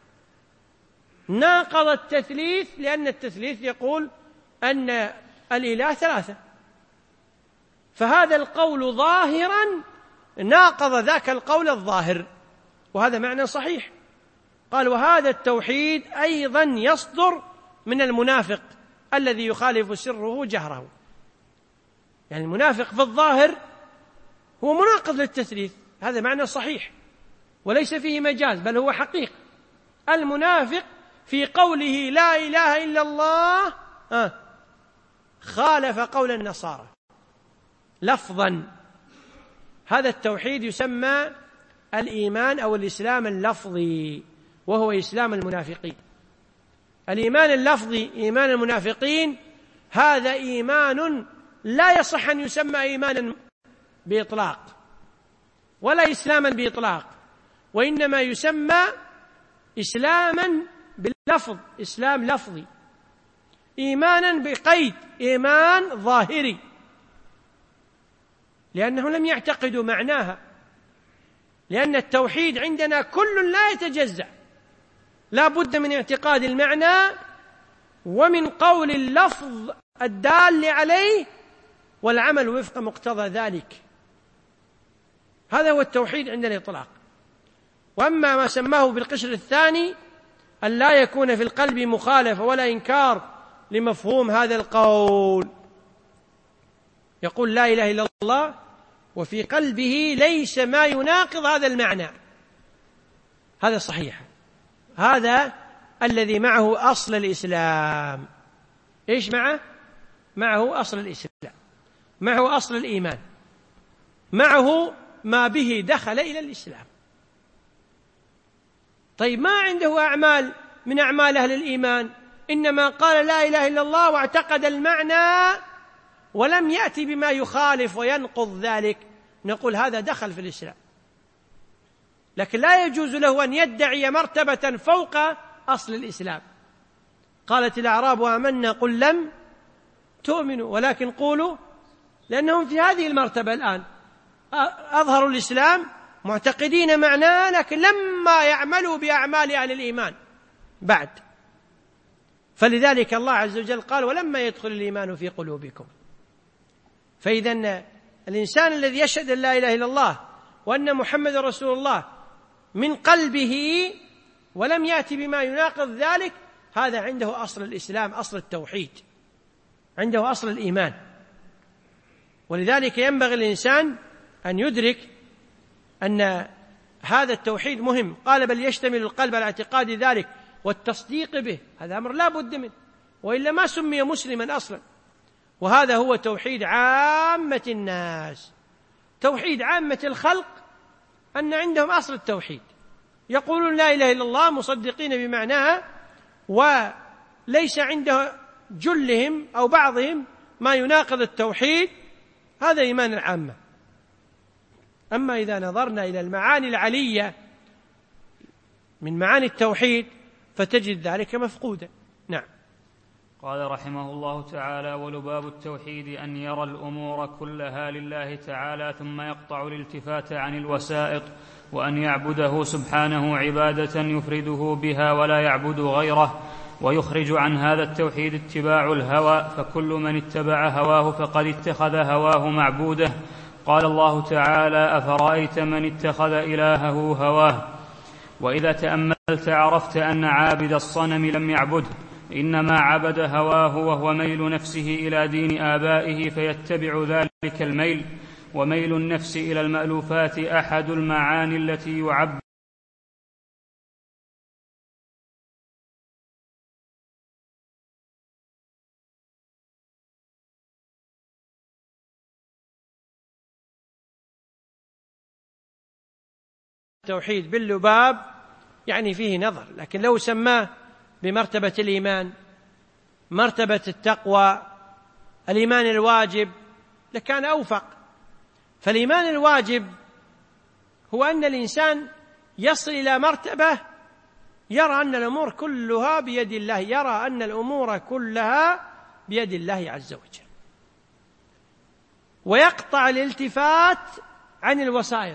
ناقض التثليث، لأن التثليث يقول أن الإله ثلاثة، فهذا القول ظاهرا ناقض ذاك القول الظاهر، وهذا معنى صحيح. قال وهذا التوحيد أيضا يصدر من المنافق الذي يخالف سره جهره. يعني المنافق في الظاهر هو مناقض للتثليث، هذا معنى صحيح وليس فيه مجاز، بل هو حقيقة. المنافق في قوله لا إله إلا الله خالف قول النصارى لفظا. هذا التوحيد يسمى الإيمان أو الإسلام اللفظي، وهو إسلام المنافقين. الإيمان اللفظي إيمان المنافقين، هذا إيمان لا يصح أن يسمى إيمانا بإطلاق ولا إسلاما بإطلاق، وإنما يسمى إسلاما باللفظ، إسلام لفظي، إيمانا بقيد إيمان ظاهري، لأنهم لم يعتقدوا معناها. لأن التوحيد عندنا كل لا يتجزأ، لا بد من اعتقاد المعنى ومن قول اللفظ الدال عليه والعمل وفق مقتضى ذلك. هذا هو التوحيد عند الإطلاق. وأما ما سماه بالقشر الثاني أن لا يكون في القلب مخالفة ولا إنكار لمفهوم هذا القول، يقول لا إله إلا الله وفي قلبه ليس ما يناقض هذا المعنى، هذا صحيح، هذا الذي معه أصل الإسلام. إيش معه؟ معه أصل الإسلام، معه أصل الإيمان، معه ما به دخل إلى الإسلام. طيب ما عنده أعمال من أعمال أهل الإيمان، إنما قال لا إله إلا الله واعتقد المعنى ولم يأتي بما يخالف وينقض ذلك، نقول هذا دخل في الإسلام. لكن لا يجوز له أن يدعي مرتبة فوق أصل الإسلام. قالت الأعراب آمنا قل لم تؤمنوا ولكن قولوا، لأنهم في هذه المرتبة الآن أظهروا الإسلام معتقدين معناه، لكن لما يعملوا بأعمال أهل الإيمان بعد. فلذلك الله عز وجل قال ولما يدخل الإيمان في قلوبكم. فإذا الإنسان الذي يشهد أن لا إله إلا الله وأن محمد رسول الله من قلبه ولم يأتي بما يناقض ذلك، هذا عنده أصل الإسلام، أصل التوحيد، عنده أصل الإيمان. ولذلك ينبغي الإنسان أن يدرك أن هذا التوحيد مهم. قال بل يشتمل القلب على اعتقاد ذلك والتصديق به، هذا أمر لا بد منه، وإلا ما سمي مسلما أصلا. وهذا هو توحيد عامة الناس، توحيد عامة الخلق، أن عندهم أصل التوحيد، يقولون لا إله إلا الله مصدقين بمعناها، وليس عند جلهم أو بعضهم ما يناقض التوحيد. هذا إيمان العامة. أما إذا نظرنا إلى المعاني العلية من معاني التوحيد فتجد ذلك مفقودا. نعم. قال رحمه الله تعالى: ولباب التوحيد أن يرى الأمور كلها لله تعالى ثم يقطع الالتفات عن الوسائط، وأن يعبده سبحانه عبادة يفرده بها ولا يعبد غيره. ويخرج عن هذا التوحيد اتباع الهوى، فكل من اتبع هواه فقد اتخذ هواه معبوده. قال الله تعالى: أفرأيت من اتخذ إلهه هواه. وإذا تأملت عرفت أن عابد الصنم لم يعبده، إنما عبد هواه، وهو ميل نفسه إلى دين آبائه فيتبع ذلك الميل. وميل النفس إلى المألوفات أحد المعاني التي يعبد التوحيد باللباب يعني فيه نظر، لكن لو سماه بمرتبة الإيمان، مرتبة التقوى، الإيمان الواجب، لكان أوفق. فالإيمان الواجب هو أن الإنسان يصل إلى مرتبة يرى أن الأمور كلها بيد الله، يرى أن الأمور كلها بيد الله عز وجل، ويقطع الالتفات عن الوسائط.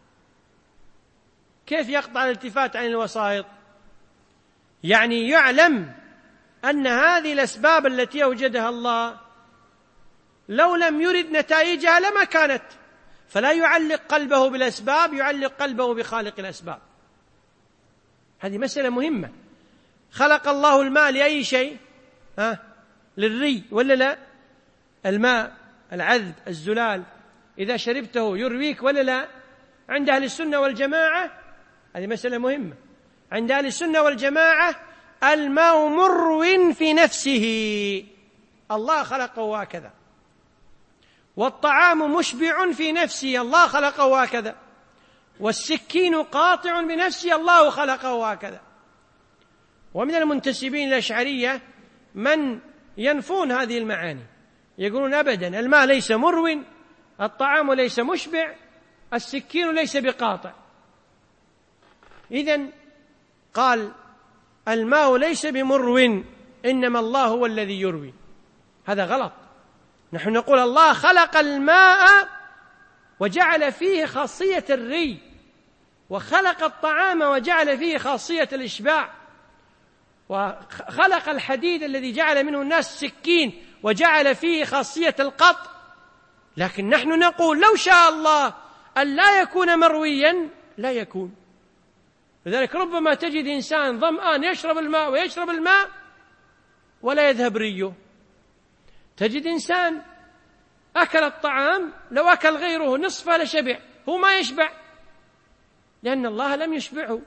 كيف يقطع الالتفات عن الوسائط؟ يعني يعلم أن هذه الأسباب التي أوجدها الله لو لم يرد نتائجها لما كانت، فلا يعلق قلبه بالأسباب، يعلق قلبه بخالق الأسباب. هذه مسألة مهمة. خلق الله الماء لأي شيء؟ للري ولا لا؟ الماء العذب الزلال إذا شربته يرويك ولا لا؟ عند أهل السنة والجماعة هذه مسألة مهمة. عند أهل السنة والجماعة الماء مرو في نفسه، الله خلقه هكذا. والطعام مشبع في نفسه، الله خلقه هكذا. والسكين قاطع بنفسه، الله خلقه هكذا. ومن المنتسبين الأشعرية من ينفون هذه المعاني، يقولون أبدا الماء ليس مرو، الطعام ليس مشبع، السكين ليس بقاطع. إذن قال الماء ليس بمرو، إنما الله هو الذي يروي. هذا غلط. نحن نقول الله خلق الماء وجعل فيه خاصية الري، وخلق الطعام وجعل فيه خاصية الإشباع، وخلق الحديد الذي جعل منه الناس سكين وجعل فيه خاصية القطع. لكن نحن نقول لو شاء الله أن لا يكون مرويا لا يكون. لذلك ربما تجد إنسان ظمآن يشرب الماء ويشرب الماء ولا يذهب ريه. تجد إنسان أكل الطعام لو أكل غيره نصفه لشبع، هو ما يشبع لأن الله لم يشبعه.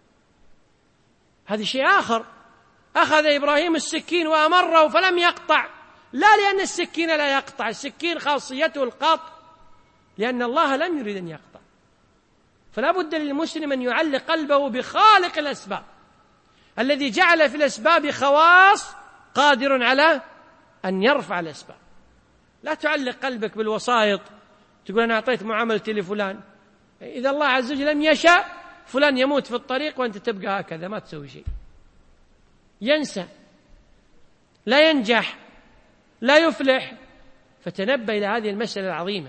هذا شيء آخر. أخذ إبراهيم السكين وأمره فلم يقطع، لا لأن السكين لا يقطع، السكين خاصيته القطع، لأن الله لم يريد أن يقطع. فلا بد للمسلم أن يعلق قلبه بخالق الأسباب الذي جعل في الأسباب خواص، قادر على أن يرفع الأسباب. لا تعلق قلبك بالوسائط، تقول أنا أعطيت معاملتي لفلان، إذا الله عز وجل لم يشاء فلان يموت في الطريق وأنت تبقى هكذا ما تسوي شيء. ينسى، لا ينجح، لا يفلح. فتنبه إلى هذه المسألة العظيمة.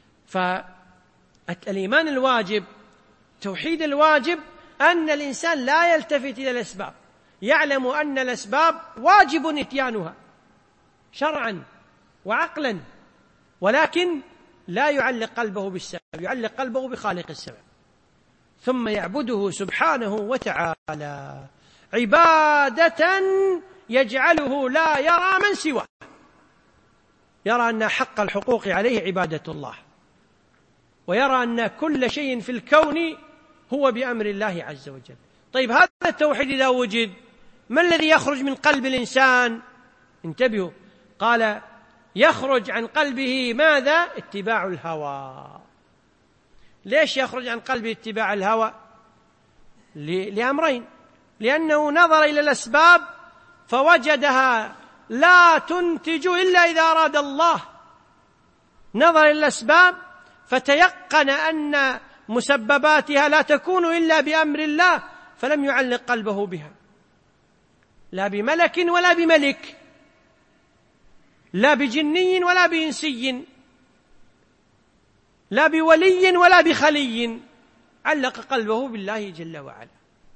فالإيمان الواجب، توحيد الواجب، أن الإنسان لا يلتفت إلى الأسباب، يعلم أن الأسباب واجب إتيانها شرعا وعقلا، ولكن لا يعلق قلبه بالسبب، يعلق قلبه بخالق السبب، ثم يعبده سبحانه وتعالى عبادة يجعله لا يرى من سواه، يرى أن حق الحقوق عليه عبادة الله، ويرى أن كل شيء في الكون هو بأمر الله عز وجل. طيب هذا التوحيد إذا وجد، ما الذي يخرج من قلب الإنسان؟ انتبهوا، قال يخرج عن قلبه ماذا؟ اتباع الهوى. ليش يخرج عن قلبه اتباع الهوى؟ لأمرين: لأنه نظر إلى الأسباب فوجدها لا تنتج إلا إذا أراد الله، نظر إلى الأسباب فتيقن أن مسبباتها لا تكون إلا بأمر الله، فلم يعلق قلبه بها، لا بملك ولا بملك، لا بجني ولا بإنسي، لا بولي ولا بخلي، علق قلبه بالله جل وعلا،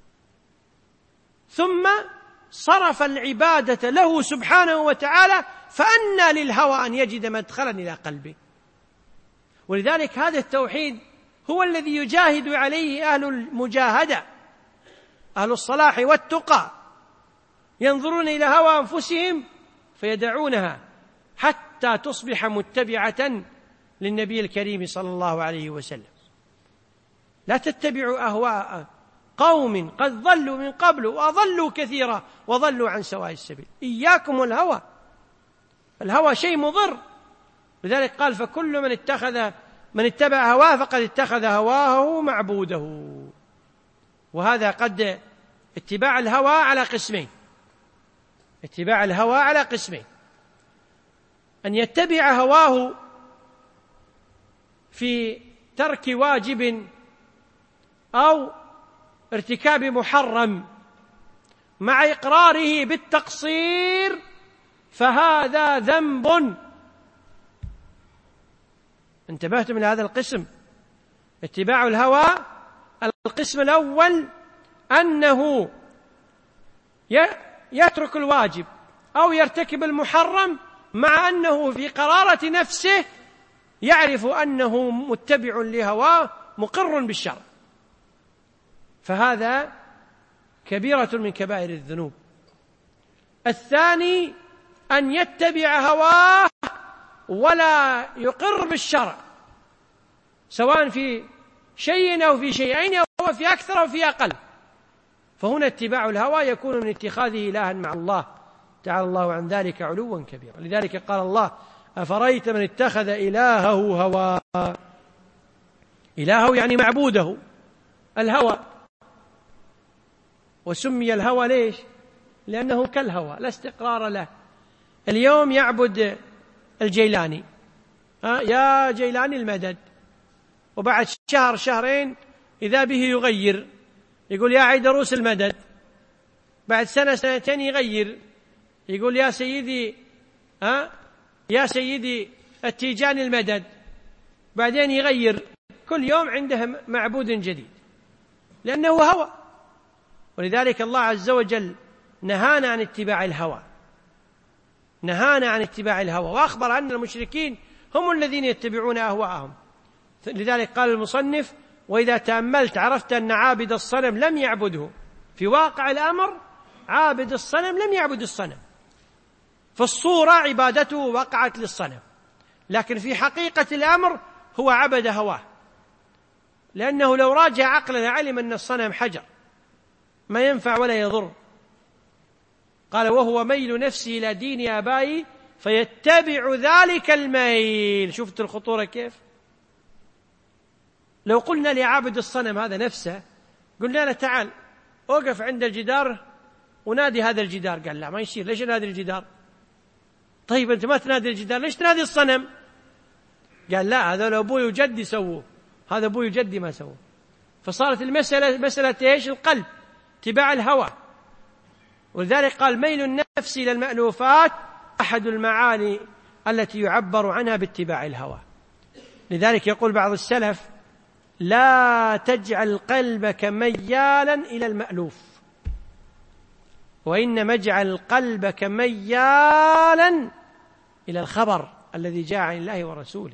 ثم صرف العبادة له سبحانه وتعالى، فأنى للهوى أن يجد مدخلا إلى قلبه. ولذلك هذا التوحيد هو الذي يجاهد عليه أهل المجاهدة، أهل الصلاح والتقى، ينظرون إلى هوى أنفسهم فيدعونها حتى تصبح متبعة للنبي الكريم صلى الله عليه وسلم. لا تتبعوا أهواء قوم قد ضلوا من قبل وأضلوا كثيرا وضلوا عن سواء السبيل. إياكم والهوى، الهوى شيء مضر. لذلك قال: فكل من اتبع هواه فقد اتخذ هواه معبوده. وهذا قد اتباع الهوى على قسمين، اتباع الهوى على قسمين: أن يتبع هواه في ترك واجب أو ارتكاب محرم مع إقراره بالتقصير، فهذا ذنب. انتبهتم إلى هذا القسم؟ اتباع الهوى القسم الأول أنه يترك الواجب أو يرتكب المحرم مع أنه في قرارة نفسه يعرف أنه متبع لهواه مقر بالشرع، فهذا كبيرة من كبائر الذنوب. الثاني أن يتبع هواه ولا يقر بالشرع، سواء في شيء أو في شيئين أو في أكثر أو في أقل، فهنا اتباع الهوى يكون من اتخاذه إلها مع الله، تعالى الله عن ذلك علوا كبيرا. لذلك قال الله: أفرأيت من اتخذ إلهه هواه. إلهه يعني معبوده، الهوى. وسمي الهوى ليش؟ لأنه كالهوى لا استقرار له. اليوم يعبد الجيلاني، يا جيلاني المدد، وبعد شهر شهرين إذا به يغير، يقول يا عيدروس المدد، بعد سنة سنتين يغير، يقول يا سيدي يا سيدي التيجاني المدد، بعدين يغير، كل يوم عنده معبود جديد، لأنه هوى. ولذلك الله عز وجل نهانا عن اتباع الهوى، نهانا عن اتباع الهوى، وأخبر أن المشركين هم الذين يتبعون أهواءهم. لذلك قال المصنف: وإذا تأملت عرفت أن عابد الصنم لم يعبده. في واقع الأمر عابد الصنم لم يعبد الصنم، فالصورة عبادته وقعت للصنم، لكن في حقيقة الأمر هو عبد هواه، لأنه لو راجع عقلا علم أن الصنم حجر ما ينفع ولا يضر. قال: وهو ميل نفسه إلى دين آبائي فيتبع ذلك الميل. شفت الخطورة كيف؟ لو قلنا لعابد الصنم هذا نفسه، قلنا له تعال أوقف عند الجدار ونادي هذا الجدار، قال لا ما يصير، ليش نادي الجدار؟ طيب أنت ما تنادي الجدار، ليش تنادي الصنم؟ قال لا، هذا لو أبوي وجدي سووه، هذا أبوي وجدي ما سووه. فصارت المسألة مسألة إيش؟ القلب، اتباع الهوى. ولذلك قال ميل النفس إلى المألوفات أحد المعاني التي يعبر عنها باتباع الهوى. لذلك يقول بعض السلف لا تجعل قلبك ميالا إلى المألوف، وإنما اجعل قلبك ميالا إلى الخبر الذي جاء عن الله ورسوله.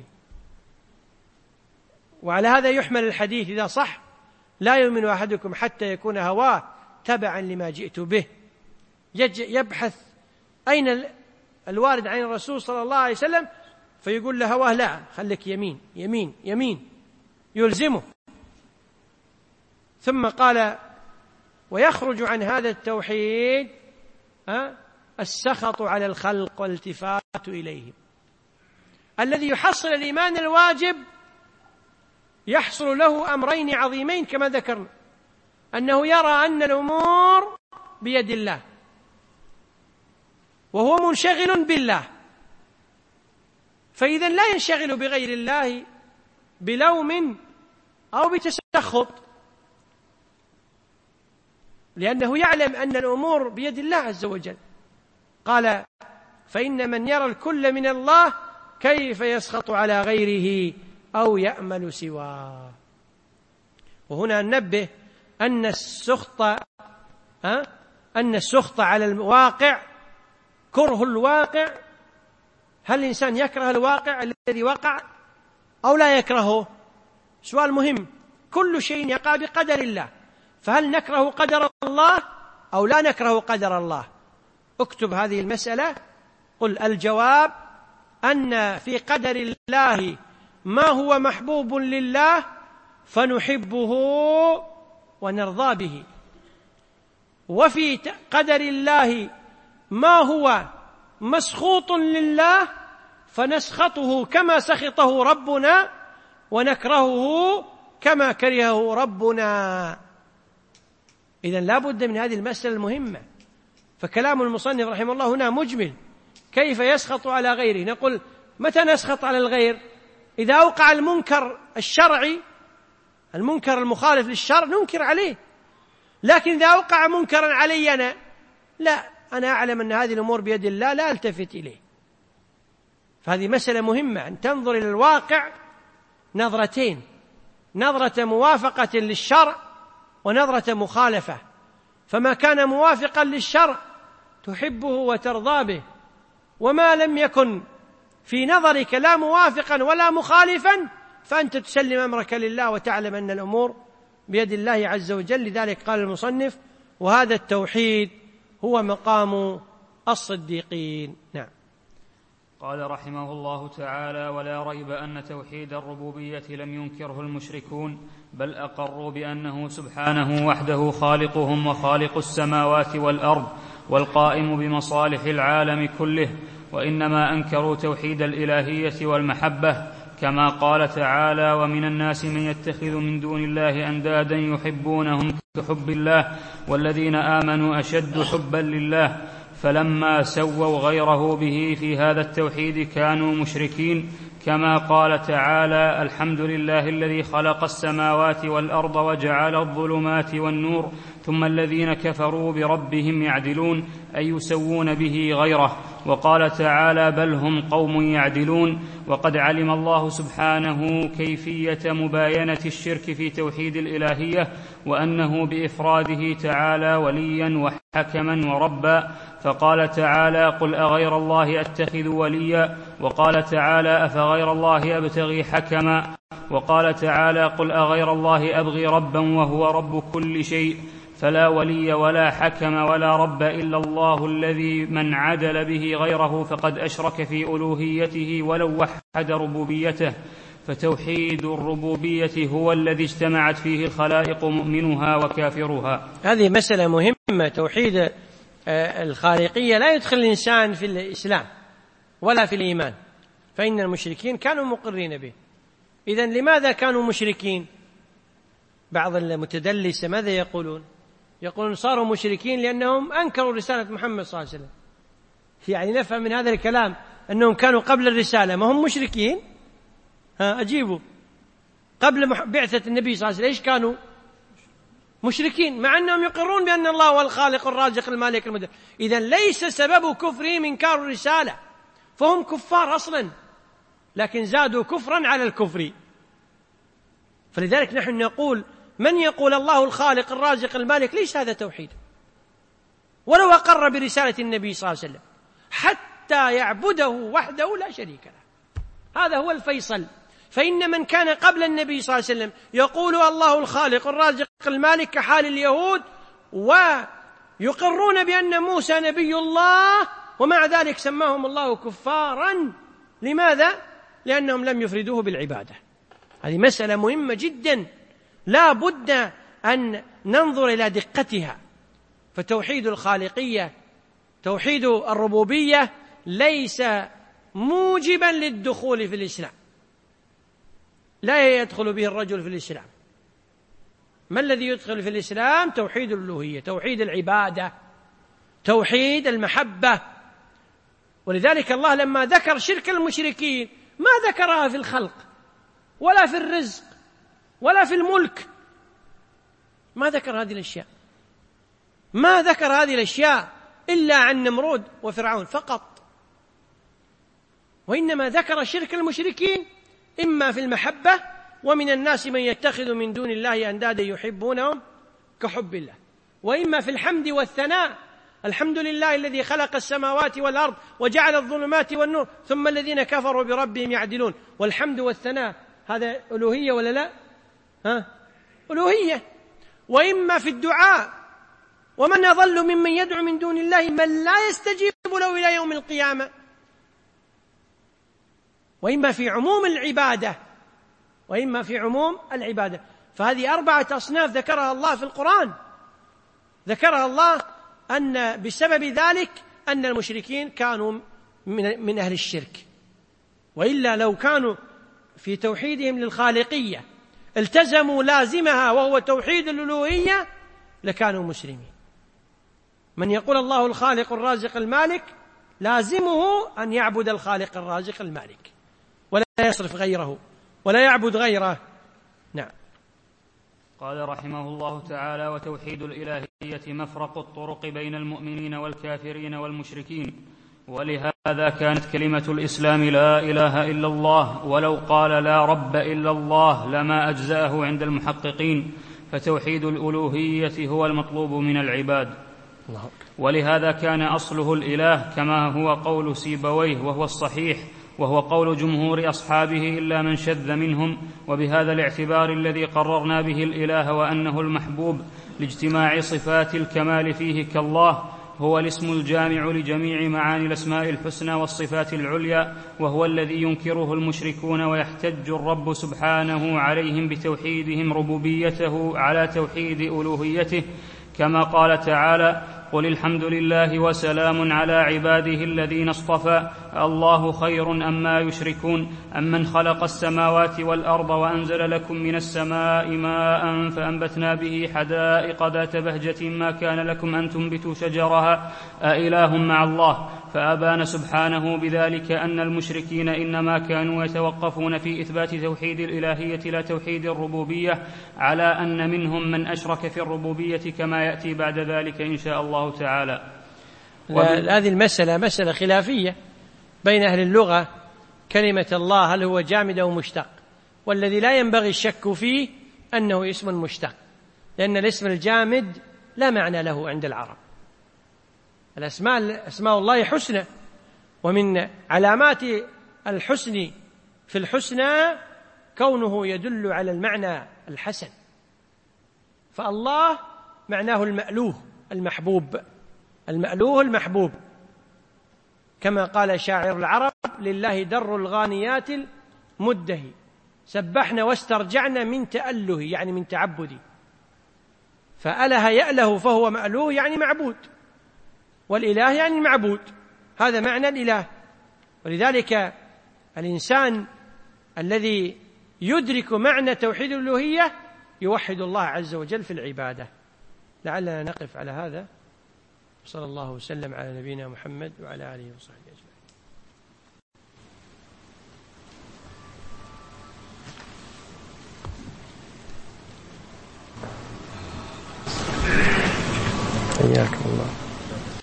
وعلى هذا يحمل الحديث إذا صح لا يؤمن أحدكم حتى يكون هواه تبعا لما جئت به، يبحث أين الوارد عن الرسول صلى الله عليه وسلم فيقول له هواه لا خليك يمين يمين يمين، يلزمه. ثم قال ويخرج عن هذا التوحيد السخط على الخلق والالتفات إليهم. الذي يحصل الإيمان الواجب يحصل له أمرين عظيمين كما ذكرنا، أنه يرى أن الأمور بيد الله وهو منشغل بالله، فإذا لا ينشغل بغير الله بلوم أو بتسخط، لأنه يعلم أن الأمور بيد الله عز وجل. قال فإن من يرى الكل من الله كيف يسخط على غيره أو يأمل سواه. وهنا ننبه أن السخط على الواقع كره الواقع. هل الإنسان يكره الواقع الذي وقع أو لا يكرهه؟ سؤال مهم. كل شيء يقع بقدر الله، فهل نكره قدر الله أو لا نكره قدر الله؟ اكتب هذه المسألة. قل الجواب أن في قدر الله ما هو محبوب لله فنحبه ونرضى به، وفي قدر الله ما هو مسخوط لله فنسخطه كما سخطه ربنا ونكرهه كما كرهه ربنا. إذن لا بد من هذه المسألة المهمة. فكلام المصنف رحمه الله هنا مجمل. كيف يسخط على غيره؟ نقول متى نسخط على الغير؟ إذا أوقع المنكر الشرعي، المنكر المخالف للشرع ننكر عليه، لكن إذا أوقع منكرا علي أنا، لا، أنا أعلم أن هذه الأمور بيد الله لا ألتفت إليه. فهذه مسألة مهمة، أن تنظر إلى الواقع نظرتين، نظرة موافقة للشرع ونظرة مخالفة. فما كان موافقا للشرع تحبه وترضى به، وما لم يكن في نظرك لا موافقا ولا مخالفا فأنت تسلم أمرك لله وتعلم أن الأمور بيد الله عز وجل. لذلك قال المصنف وهذا التوحيد هو مقام الصديقين. نعم. قال رحمه الله تعالى ولا ريب أن توحيد الربوبية لم ينكره المشركون، بل أقروا بأنه سبحانه وحده خالقهم وخالق السماوات والأرض والقائم بمصالح العالم كله، وإنما أنكروا توحيد الإلهية والمحبة، كما قال تعالى ومن الناس من يتخذ من دون الله أندادا يحبونهم كحب الله والذين آمنوا أشد حبا لله. فلما سووا غيره به في هذا التوحيد كانوا مشركين، كما قال تعالى الحمد لله الذي خلق السماوات والأرض وجعل الظلمات والنور ثم الذين كفروا بربهم يعدلون أي يسوون به غيره. وقال تعالى بل هم قوم يعدلون. وقد علم الله سبحانه كيفية مباينة الشرك في توحيد الإلهية، وأنه بإفراده تعالى وليا وحكما وربا، فقال تعالى قل أغير الله أتخذ وليا، وقال تعالى أفغير الله أبتغي حكما، وقال تعالى قل أغير الله أبغي ربا وهو رب كل شيء، فلا ولي ولا حكم ولا رب إلا الله الذي من عدل به غيره فقد أشرك في ألوهيته ولو وحد ربوبيته. فتوحيد الربوبية هو الذي اجتمعت فيه الخلائق مؤمنها وكافرها. هذه مسألة مهمة. توحيد الخالقية لا يدخل الإنسان في الإسلام ولا في الإيمان، فإن المشركين كانوا مقرين به. إذن لماذا كانوا مشركين؟ بعض المتدلسة ماذا يقولون؟ يقولون صاروا مشركين لأنهم أنكروا رسالة محمد صلى الله عليه وسلم. يعني نفهم من هذا الكلام أنهم كانوا قبل الرسالة ما هم مشركين؟ أجيبوا. قبل بعثة النبي صلى الله عليه وسلم إيش كانوا؟ مشركين مع أنهم يقرون بأن الله هو الخالق الرازق المالك المدبر. إذن ليس سبب كفرهم إنكار الرسالة، فهم كفار أصلا، لكن زادوا كفرا على الكفر. فلذلك نحن نقول من يقول الله الخالق الرازق المالك ليس هذا توحيد، ولو أقر برسالة النبي صلى الله عليه وسلم حتى يعبده وحده لا شريك له. هذا هو الفيصل. فإن من كان قبل النبي صلى الله عليه وسلم يقول الله الخالق الرازق المالك كحال اليهود، ويقرون بأن موسى نبي الله، ومع ذلك سماهم الله كفارا. لماذا؟ لأنهم لم يفردوه بالعبادة. هذه مسألة مهمة جدا لا بد أن ننظر إلى دقتها. فتوحيد الخالقية، توحيد الربوبية، ليس موجبا للدخول في الإسلام، لا يدخل به الرجل في الإسلام. ما الذي يدخل في الإسلام؟ توحيد الألوهية، توحيد العبادة، توحيد المحبة. ولذلك الله لما ذكر شرك المشركين ما ذكرها في الخلق ولا في الرزق ولا في الملك، ما ذكر هذه الأشياء، ما ذكر هذه الأشياء إلا عن نمرود وفرعون فقط، وإنما ذكر شرك المشركين إما في المحبة، ومن الناس من يتخذ من دون الله أندادا يحبونهم كحب الله، وإما في الحمد والثناء، الحمد لله الذي خلق السماوات والأرض وجعل الظلمات والنور ثم الذين كفروا بربهم يعدلون. والحمد والثناء هذا ألوهية ولا لا؟ ألوهية. وإما في الدعاء، ومن أضل ممن يدعو من دون الله من لا يستجيب له إلى يوم القيامة. وإما في عموم العبادة، وإما في عموم العبادة. فهذه 4 أصناف ذكرها الله في القرآن، ذكرها الله أن بسبب ذلك أن المشركين كانوا من أهل الشرك، وإلا لو كانوا في توحيدهم للخالقية التزموا لازمها وهو توحيد الألوهية لكانوا مسلمين. من يقول الله الخالق الرازق المالك لازمه أن يعبد الخالق الرازق المالك ولا يصرف غيره ولا يعبد غيره. نعم. قال رحمه الله تعالى: وتوحيد الإلهية مفرق الطرق بين المؤمنين والكافرين والمشركين، ولهذا كانت كلمة الإسلام لا إله إلا الله، ولو قال لا رب إلا الله لما أجزأه عند المحققين، فتوحيد الألوهية هو المطلوب من العباد. ولهذا كان أصله الإله كما هو قول سيبويه وهو الصحيح، وهو قول جمهور أصحابه إلا من شذ منهم. وبهذا الاعتبار الذي قررنا به الإله وأنه المحبوب لاجتماع صفات الكمال فيه كالله، هو الاسم الجامع لجميع معاني الأسماء الحسنى والصفات العليا، وهو الذي ينكره المشركون ويحتج الرب سبحانه عليهم بتوحيدهم ربوبيته على توحيد ألوهيته، كما قال تعالى: قل الحمد لله وسلام على عباده الذين اصطفى الله خير أما يشركون أمن خلق السماوات والأرض وأنزل لكم من السماء ماء فأنبتنا به حدائق ذات بهجة ما كان لكم أن تنبتوا شجرها أإله مع الله. فأبان سبحانه بذلك أن المشركين إنما كانوا يتوقفون في إثبات توحيد الإلهية لا توحيد الربوبية، على أن منهم من أشرك في الربوبية كما يأتي بعد ذلك إن شاء الله تعالى. هذه المسألة مسألة خلافية بين أهل اللغة. كلمة الله هل هو جامد أو مشتق؟ والذي لا ينبغي الشك فيه أنه اسم مشتق، لأن الاسم الجامد لا معنى له عند العرب. أسماء الله حسنى، ومن علامات الحسن في الحسنى كونه يدل على المعنى الحسن. فالله معناه المألوه المحبوب، المألوه المحبوب، كما قال شاعر العرب: لله در الغانيات المدهي سبحنا واسترجعنا من تأله، يعني من تعبدي. فأله يأله فهو مألوه يعني معبود، والإله يعني المعبود، هذا معنى الإله. ولذلك الإنسان الذي يدرك معنى توحيد الألوهية يوحد الله عز وجل في العبادة. لعلنا نقف على هذا، صلى الله وسلم على نبينا محمد وعلى آله وصحبه أجمعين. حياكم الله.